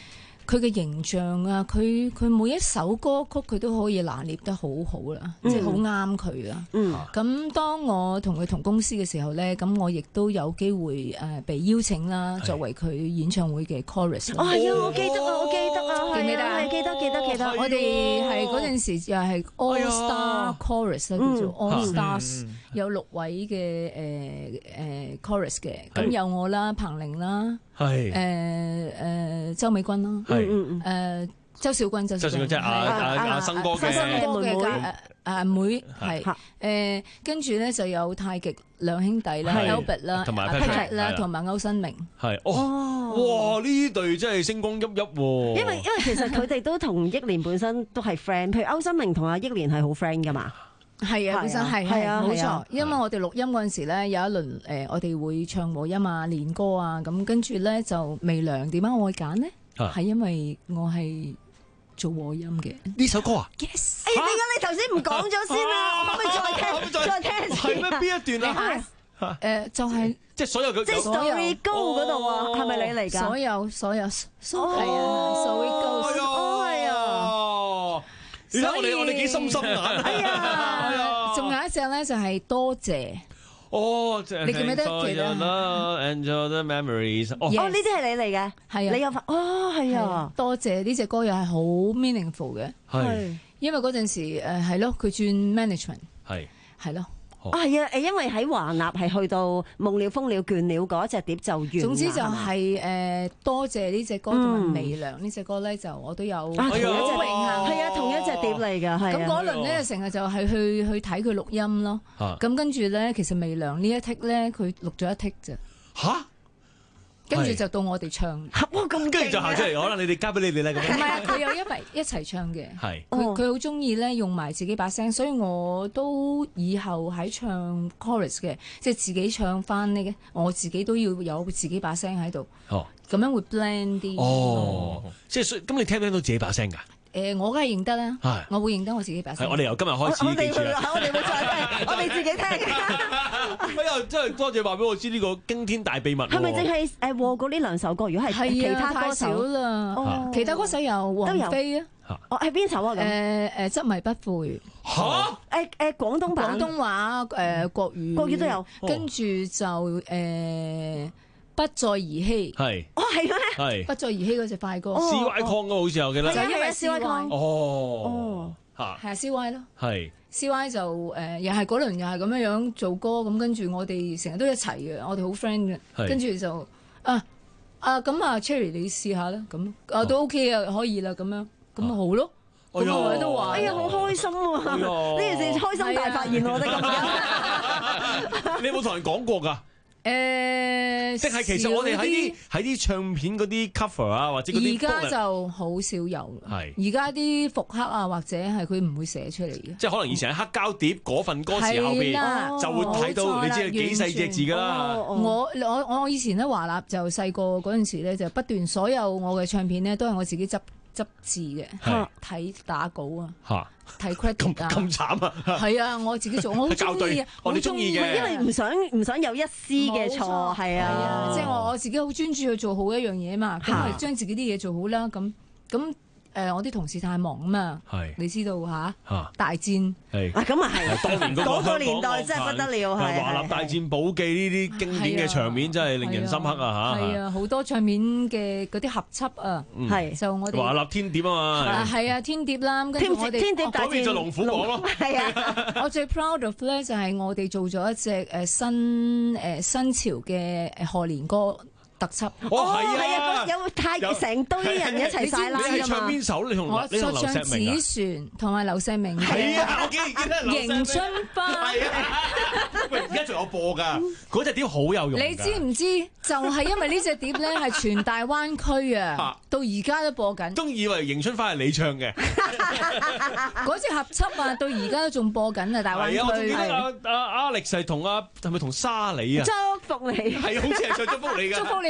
佢嘅形象啊，佢佢每一首歌曲佢都可以拿捏得好好啦，嗯、即係好啱佢啊。咁、嗯、當我同佢同公司嘅時候咧，咁我亦都有機會誒、呃、被邀請啦，作為佢演唱會嘅 chorus。 哦，係啊，我記得啊，我記得啊， 記唔記得？ 係記得記得記得。 我哋係嗰陣時又係 All Star Chorus 啦，叫做 All Stars，有六位嘅誒誒 chorus 嘅，咁有我啦，彭羚啦，係誒誒周美君啦，係誒周小君，周小君即係阿阿阿生哥嘅妹妹，誒妹係誒，跟住咧就有太極兩兄弟啦 ，Albert 啦，同埋 Patrick 啦，同埋歐新明。係哦，哇！呢隊真係星光熠熠喎。 因為因為其實佢哋都同憶蓮本身都係 friend，譬如歐新明同阿憶蓮係好 friend 噶嘛。 係啊，本身係係啊，冇錯。因為我哋錄音嗰陣時咧，有一輪誒，我哋會唱和音啊、練歌啊，咁跟住咧就微涼。點解我會揀呢？係因為我係做和音嘅呢首歌啊 ？Yes。哎呀，點解你頭先唔講咗先啊？可唔可以再聽？再聽係咩？邊一段啊？ 誒，就係即係所有嘅即係 Story Go 嗰度啊？係咪你嚟㗎？ 所有所有，係啊 ，Story Go。 哦，係啊。 所以我哋我哋幾心心眼。 係啊，仲有一隻咧就係多謝。 哦，即係你記唔記得？記得。 Enjoy the memories。 哦，呢啲係你嚟嘅，係啊，你有發哦，係啊， 多謝呢隻歌又係好 meaningful 嘅，係，因為嗰陣時誒係咯，佢轉 management，係係咯。 啊係啊，誒因為喺華納係去到夢了瘋了倦了嗰隻碟就完。總之就係誒多謝呢隻歌同埋微涼呢隻歌咧，就我都有同一隻榮幸， 係啊，同一隻碟嚟㗎，係。 咁嗰輪咧成日就係去去睇佢錄音咯。咁跟住咧，其實微涼呢一剔咧，佢錄咗一剔咋。嚇！跟住就到我哋唱， 哇咁跟住就行出嚟，可能你哋交俾你哋咧咁。 唔係啊，佢有一齊一齊唱嘅，係佢佢好中意咧用埋自己把聲，所以我都以後喺唱 chorus 嘅，即係自己唱翻呢嘅，我自己都要有自己把聲喺度，哦，咁樣會 blend 啲。 哦，即係所以咁，你聽唔聽到自己把聲㗎？ 誒，我梗係認得啦，我會認得我自己把聲。 係，我哋由今日開始記住啦。 我哋會再聽，我哋自己聽。 哎呀，真係多謝話俾我知呢個驚天大秘密。 係咪淨係誒和過呢兩首歌？如果係其他歌手啦，其他歌手有王菲啊。 哦，係邊首啊？ 誒誒，執迷不悔。 嚇！ 誒誒，廣東版、 廣東話誒國語， 國語都有。 跟住就誒。不再兒戲係哦係咩？ 係不再兒戲嗰隻快歌 C Y Kong 好似我記得， 就因為 C Y Kong 哦嚇係啊 C Y 咯係 C Y 就誒又係嗰輪又係咁樣樣做歌咁，跟住我哋成日都一齊嘅，我哋好 friend 嘅，跟住就啊啊咁啊 Cherry 你試下啦，咁啊都 OK 啊可以啦，咁樣咁咪好咯，咁我都話哎呀好開心喎，呢件事開心大發現我哋咁樣， 你有冇同人講過㗎？ 誒， 即係其實我哋喺啲喺啲唱片嗰啲 cover 啊，或者嗰啲， 而家就好少有。係而家啲復刻啊，或者係佢唔會寫出嚟嘅。 即係可能以前喺黑膠碟嗰份歌詞後邊就會睇到，你知係幾細隻字㗎啦。 我我我以前咧華納就細個嗰陣時咧，就不斷所有我嘅唱片咧都係我自己執執字嘅，睇打稿啊。睇 credit 啊！ 咁慘啊！ 係啊，我自己做，我好中意啊， 我哋中意嘅， 因為唔想唔想有一絲嘅錯，係啊， 即係我我自己好專注去做好一樣嘢嘛，咁咪將自己啲嘢做好啦，咁咁。誒，我啲同事太忙啊嘛，你知道嚇？大戰係啊，咁啊係， 當年嗰個年代真係不得了，係華納大戰寶記呢啲經典嘅場面真係令人深刻啊嚇！ 係啊，好多唱片嘅嗰啲合輯啊，係就我哋華納天碟啊嘛， 係啊天碟啦，跟住我哋天碟大戰嗰邊就龍虎榜咯， 係啊！ 我最 proud of 咧就係我哋做咗一隻誒新誒新潮嘅賀年歌特輯。 哦係啊，有太成堆人一齊晒啦嘛。 你係唱邊首？你同我你同劉錫明啊？ 子璇同埋劉錫明嘅。 係啊，我記記得劉錫明。 迎春花。 係啊。喂，而家仲有播㗎，嗰隻碟好有用。 你知唔知？就係因為呢隻碟咧，係全大灣區啊，到而家都播緊。 都以為迎春花係你唱嘅。 嗰隻合輯啊，到而家都仲播緊啊，大灣區。 係啊，我仲記得阿阿 Alex 係同阿係咪同沙莉啊？ 祝福你。 係啊，好似係唱祝福你㗎。 祝福你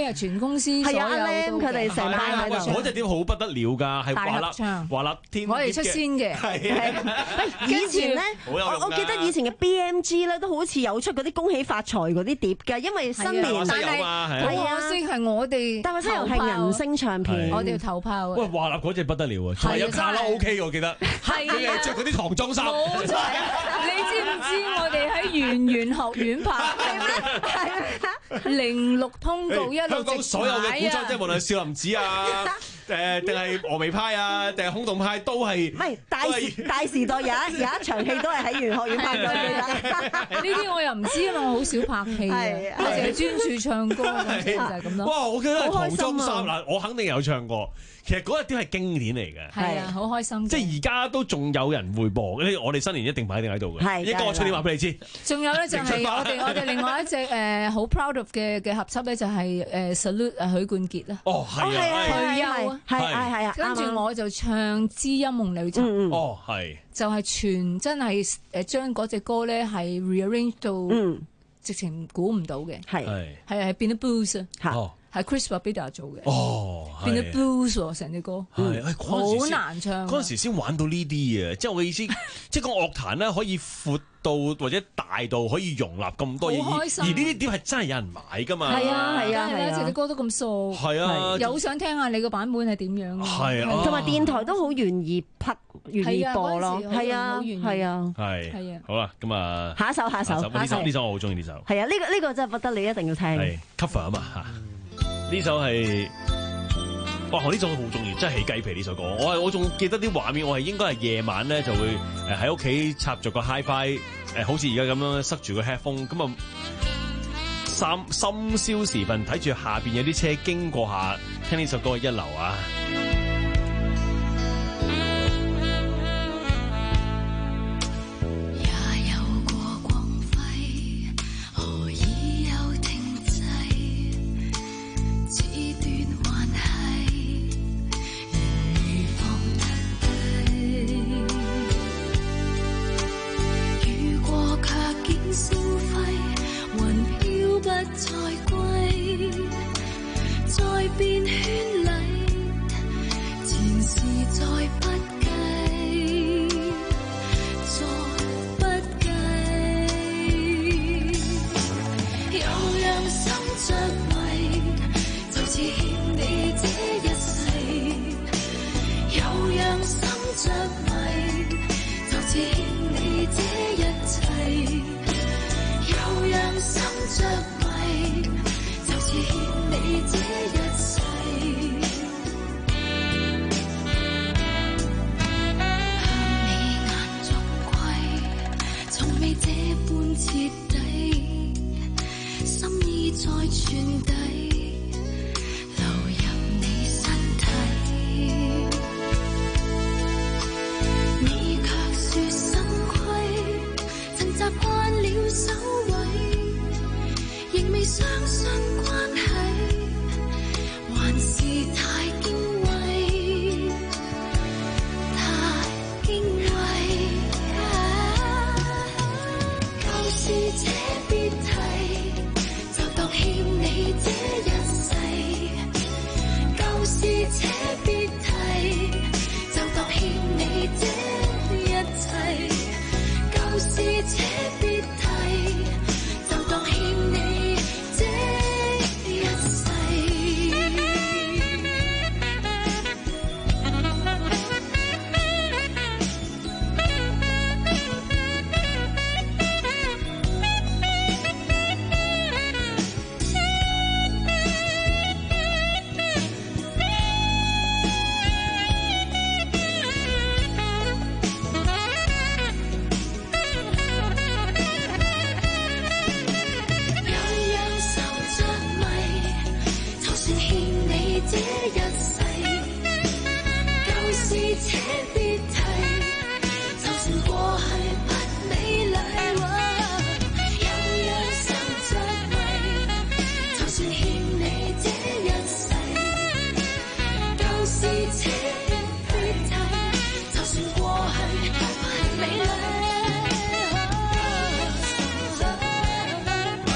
威啊，全公司所有佢哋成班喺度。 嗰隻碟好不得了㗎，係華納華納天我哋出先嘅。 係以前咧，我我記得以前嘅 B M G 咧都好似有出嗰啲恭喜發財嗰啲碟㗎，因為新年但係好可惜係我哋， 但係真係銀星唱片， 我哋要頭炮。 喂，華納嗰隻不得了啊，仲有卡拉 OK 我記得， 係啊， 着嗰啲唐裝衫。 冇錯，你知唔知我哋喺圓圓學院拍係咩？係零六通告一路香港所有嘅古裝，即係無論少林寺啊，誒定係峨眉派啊，定係空洞派都係。 唔係大時大時代有一有一場戲都係喺圓學院拍嘅。 呢啲我又唔知，因為我好少拍戲啊，我淨係專注唱歌，就係咁咯。 哇！我記得唐裝衫嗱，我肯定有唱過。其實嗰日啲係經典嚟嘅， 係啊，好開心。 即係而家都仲有人會播，我哋新年一定擺定喺度嘅。一個我出電話俾你知。 仲有咧就係我哋我哋另外一隻誒好 proud of 嘅嘅合輯咧就係誒 salute 啊許冠傑啦。 哦，係啊， 退休啊， 係係係啊。 跟住我就唱《知音夢裏尋》。 哦，係。 就係全真係誒將嗰隻歌咧係 rearrange 到，直情估唔到嘅。係係係變咗 blues 啊。係 Chris Babida 做嘅， 哦， 變咗 blues 喎成隻歌，好難唱。 嗰陣時先玩到呢啲嘢，即係我嘅意思，即係個樂壇咧可以闊到或者大到可以容納咁多嘢，而呢啲碟係真係有人買噶嘛。 係啊係啊係啊， 隻隻歌都咁熟， 係啊， 又好想聽下你個版本係點樣。 係啊， 同埋電台都好願意匹願意播咯，係啊係啊， 係係啊。好啦，咁啊， 下一首下一首呢首呢首我好中意呢首。 係啊，呢個呢個真係不得，你一定要聽。 係 cover 啊嘛嚇。呢首係，哇！我呢首好中意，真係起雞皮呢首歌。我係我仲記得啲畫面，我係應該係夜晚咧就會誒喺屋企插著個 HiFi，誒好似而家咁樣塞住個 headphone，咁啊三深宵時分睇住下邊有啲車經過下，聽呢首歌一流啊！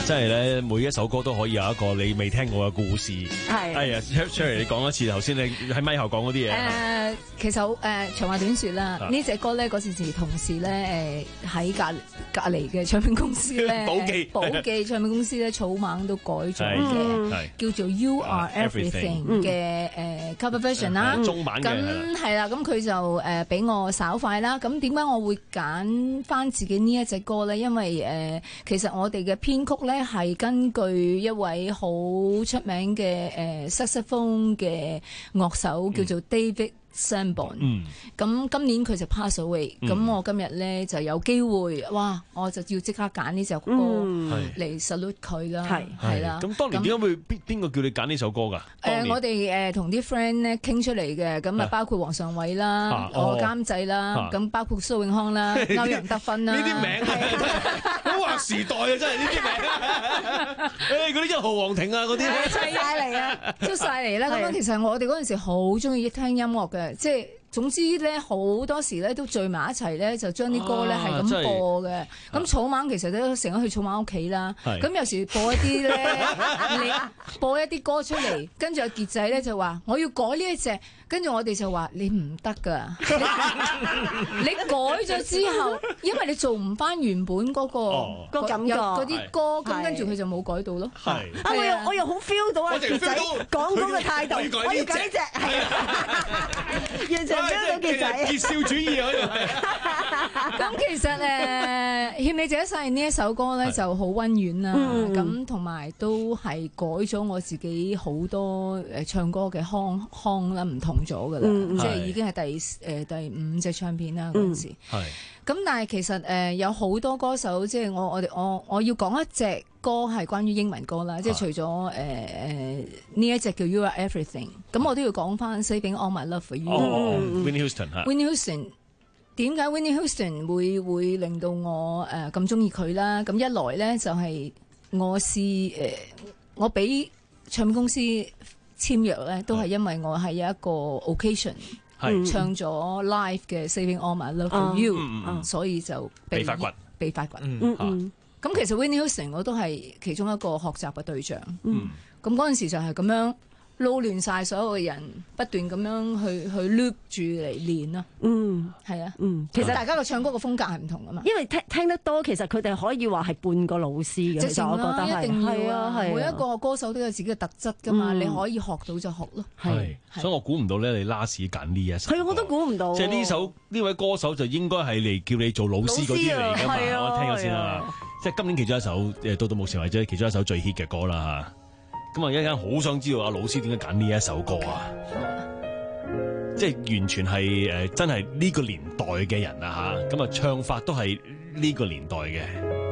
真係咧，每一首歌都可以有一個你未聽過嘅故事。 係， 係啊 Cherry 你講一次頭先你喺咪後講嗰啲嘢。 誒，其實誒、呃、長話短説啦，呢隻歌咧嗰陣時同事咧誒喺隔隔離嘅唱片公司咧， 寶記寶記唱片公司咧草蜢都改咗嘅，叫做 You Are Everything 嘅誒 cover version 啦。 中文嘅咁係啦，咁佢就誒俾我稍快啦。咁點解我會揀翻自己呢一隻歌咧？因為誒、呃、其實我哋嘅編曲咧係根據一位好出名嘅誒薩克斯風嘅樂手叫做 David Sanborn，咁今年佢就 pass away，咁、嗯、我今日咧就有機會，哇！我就要即刻揀呢隻歌嚟 salute 佢啦，係係啦。咁當年點解會邊邊個叫你揀呢首歌㗎？誒、 呃，我哋誒同啲 friend 咧傾出嚟嘅，咁啊包括黃尚偉啦，啊、我監製啦，咁、啊、包括蘇永康啦、歐陽德芬啦， 呢啲名好劃時代啊！真係呢啲名，誒嗰啲一號皇庭啊嗰啲， 出晒嚟啊，出晒嚟啦！咁樣其實我哋嗰陣時好中意聽音樂嘅。即係總之咧，好多時咧都聚埋一齊咧，就將啲歌咧係咁播嘅。咁、啊、草蜢其實都成日去草蜢屋企啦。咁有時播一啲咧，你播一啲歌出嚟，跟住阿傑仔咧就話：我要改呢一隻。跟住我哋就話你唔得㗎，你改咗之後，因為你做唔翻原本嗰、嗰個、哦、個感覺嗰啲歌，咁跟住佢就冇改到咯。係啊，我又我又好 feel 到啊，傑仔講嗰個態度，我要改呢隻，係啊，完全 feel 到傑仔結少主義啊！ 咁其實誒，欠你這一世呢一首歌咧就好溫軟啦，咁同埋都係改咗我自己好多誒唱歌嘅腔腔啦，唔同咗噶啦，即係已經係第誒、呃、第五隻唱片啦嗰陣時。係咁，但係其實誒、呃、有好多歌手，即係我我哋我我要講一隻歌係關於英文歌啦，即係除咗誒誒呢一隻叫 You Are Everything， 咁我都要講翻 Saving All My Love For You。Whitney Houston，Whitney Houston 點解 Whitney Houston 會會令到我誒咁中意佢啦？咁一來咧就係、是、我試誒、呃、我俾唱片公司簽約咧，都係因為我係有一個 occasion 唱咗 live 嘅 Saving All My Love For You，、嗯嗯、所以就被發掘，被發掘。咁、嗯嗯、其實 Whitney Houston 我都係其中一個學習嘅對象。咁嗰陣時就係咁樣撈亂晒所有嘅人，不斷咁樣去去 loop 住嚟練咯。嗯，係啊。嗯，其實大家嘅唱歌嘅風格係唔同噶嘛。因為聽聽得多，其實佢哋可以話係半個老師嘅。即係我覺得係，一定要啊，係。每一個歌手都有自己嘅特質噶嘛，嗯、你可以學到就學咯。 係，所以我估唔到咧，你 last 揀呢一首。係， 我都估唔到。 即係呢首呢位歌手就應該係嚟叫你做老師嗰啲嚟噶嘛。我聽下先啦。即係今年其中一首誒，到到目前為止其中一首最 hit 嘅歌啦嚇。咁啊！一陣好想知道阿老師點解揀呢一首歌啊？即係完全係誒、呃，真係呢個年代嘅人啊嚇！咁啊，唱法都係呢個年代嘅。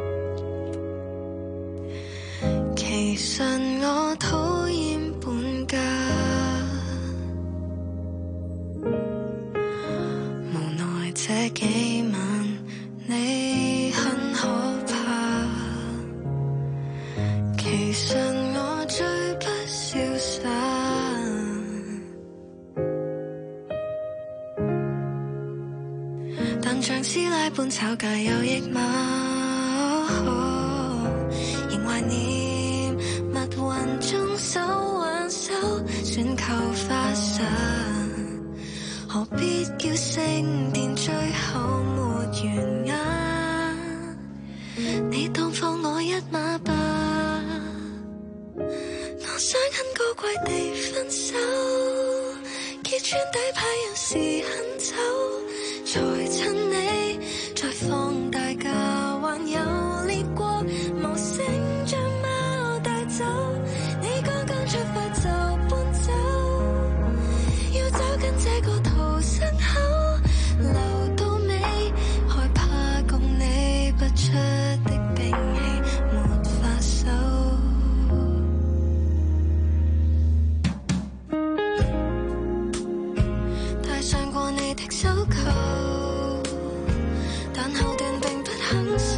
其實我討厭本家，無奈這幾晚你很可怕。其實我最不瀟灑，但像師奶般吵架有益嗎？仍懷念密雲中手挽手選購花灑，何必叫聖殿最後沒完啊？你當放我一馬吧，我想很高貴地分手，揭穿底牌有時很醜，才趁你再放大假，還有烈過無聲將貓帶走，你剛剛出發就搬走，要走緊這個逃生口，留到尾害怕共你不出的兵器沒法收。戴上過你的手銬，但後段並不享受。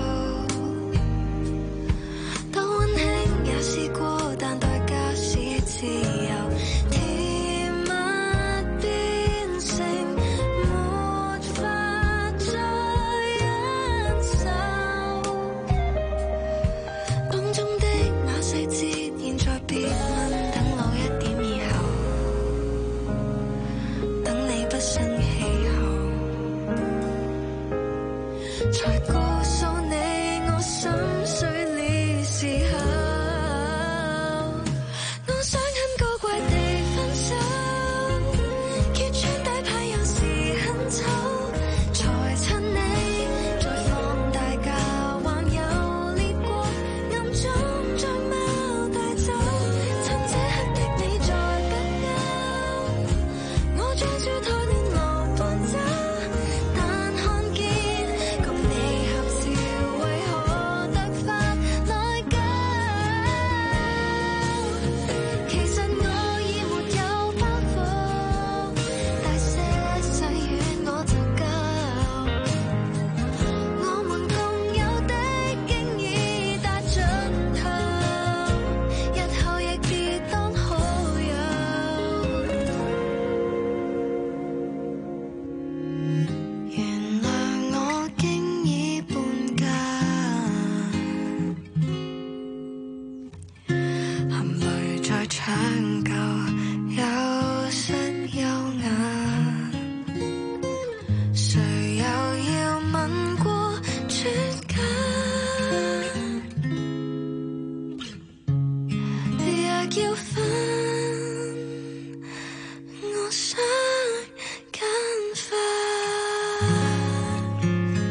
多溫馨也試過，但代價是自由。甜蜜變成沒法再忍受。當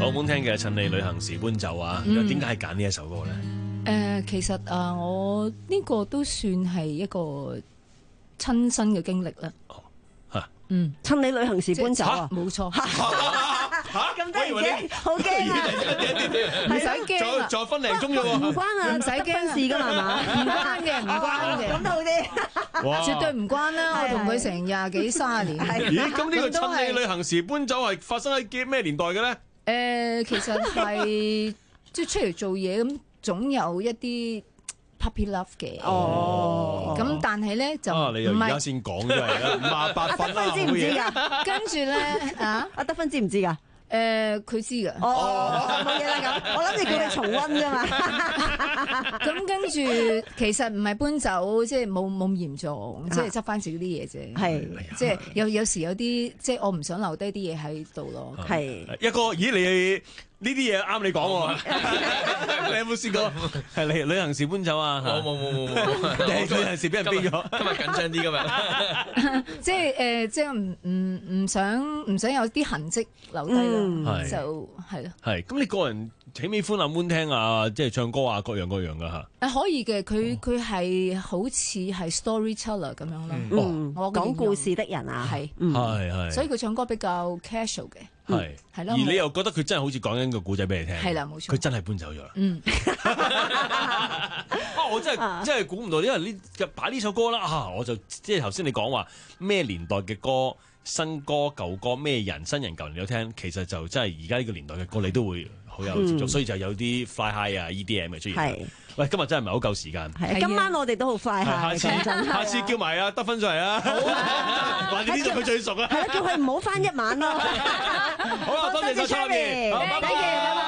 澳門聽嘅《趁你旅行時搬走》啊，點解係揀呢一首歌咧？誒、 呃，其實啊，我呢個都算係一個親身嘅經歷啦。哦， 嚇， 嗯，趁你旅行時搬走啊， 冇錯。 嚇咁得意嘅，好驚啊！ 唔使驚啊， 再分零鐘啫喎， 唔關啊， 唔使驚事噶嘛，係嘛？唔關嘅，唔關嘅， 咁都好啲。 哇！絕對唔關啦，我同佢成廿幾三十年。 咦？咁呢個趁你旅行時搬走係發生喺幾咩年代嘅咧？ 誒，其實係即係出嚟做嘢咁，總有一啲 puppy love 嘅。哦。咁但係咧就啊，你又而家先講真係啦，五啊八分啦， 知唔知㗎？ 跟住咧啊， 阿德芬知唔知㗎？ 誒，佢知㗎。 哦，冇嘢啦咁，我諗住叫佢重溫啫嘛。 咁跟住其實唔係搬走，即係冇冇咁嚴重，即係執翻自己啲嘢啫。係，即係有有時有啲即係我唔想留低啲嘢喺度咯。 係一個，咦你？呢啲嘢啱你講喎，你有冇試過係旅旅行時搬走啊？ 冇冇冇冇冇， 旅行時俾人飛咗， 今日緊張啲今日。 即係誒，即係唔唔唔想唔想有啲痕跡留低咯，就係咯。 係咁，你個人喜唔喜歡阿 Moon 聽啊？即係唱歌啊，各樣各樣噶嚇。 誒可以嘅，佢佢係好似係 storyteller 咁樣咯。 嗯，我講故事的人啊，係係係， 所以佢唱歌比較 casual 嘅。 係，係咯。而你又覺得佢真係好似講緊個故仔俾你聽， 係啦，冇錯。 佢真係搬走咗啦。 嗯。 啊！我真係真係估唔到，因為呢擺呢首歌啦啊！我就即係頭先你講話咩年代嘅歌、新歌、舊歌，咩人、新人、舊人你都聽，其實就真係而家呢個年代嘅歌，你都會好有接觸，所以就有啲 fly high 啊、E D M 嘅出現。係。喂，今日真係唔係好夠時間。 係，今晚我哋都好快下。 下次下次叫埋阿德芬上嚟啊！或者呢度佢最熟啊。 係啦，叫佢唔好翻一晚咯。 好啦，多謝晒 Charlie，好，拜拜。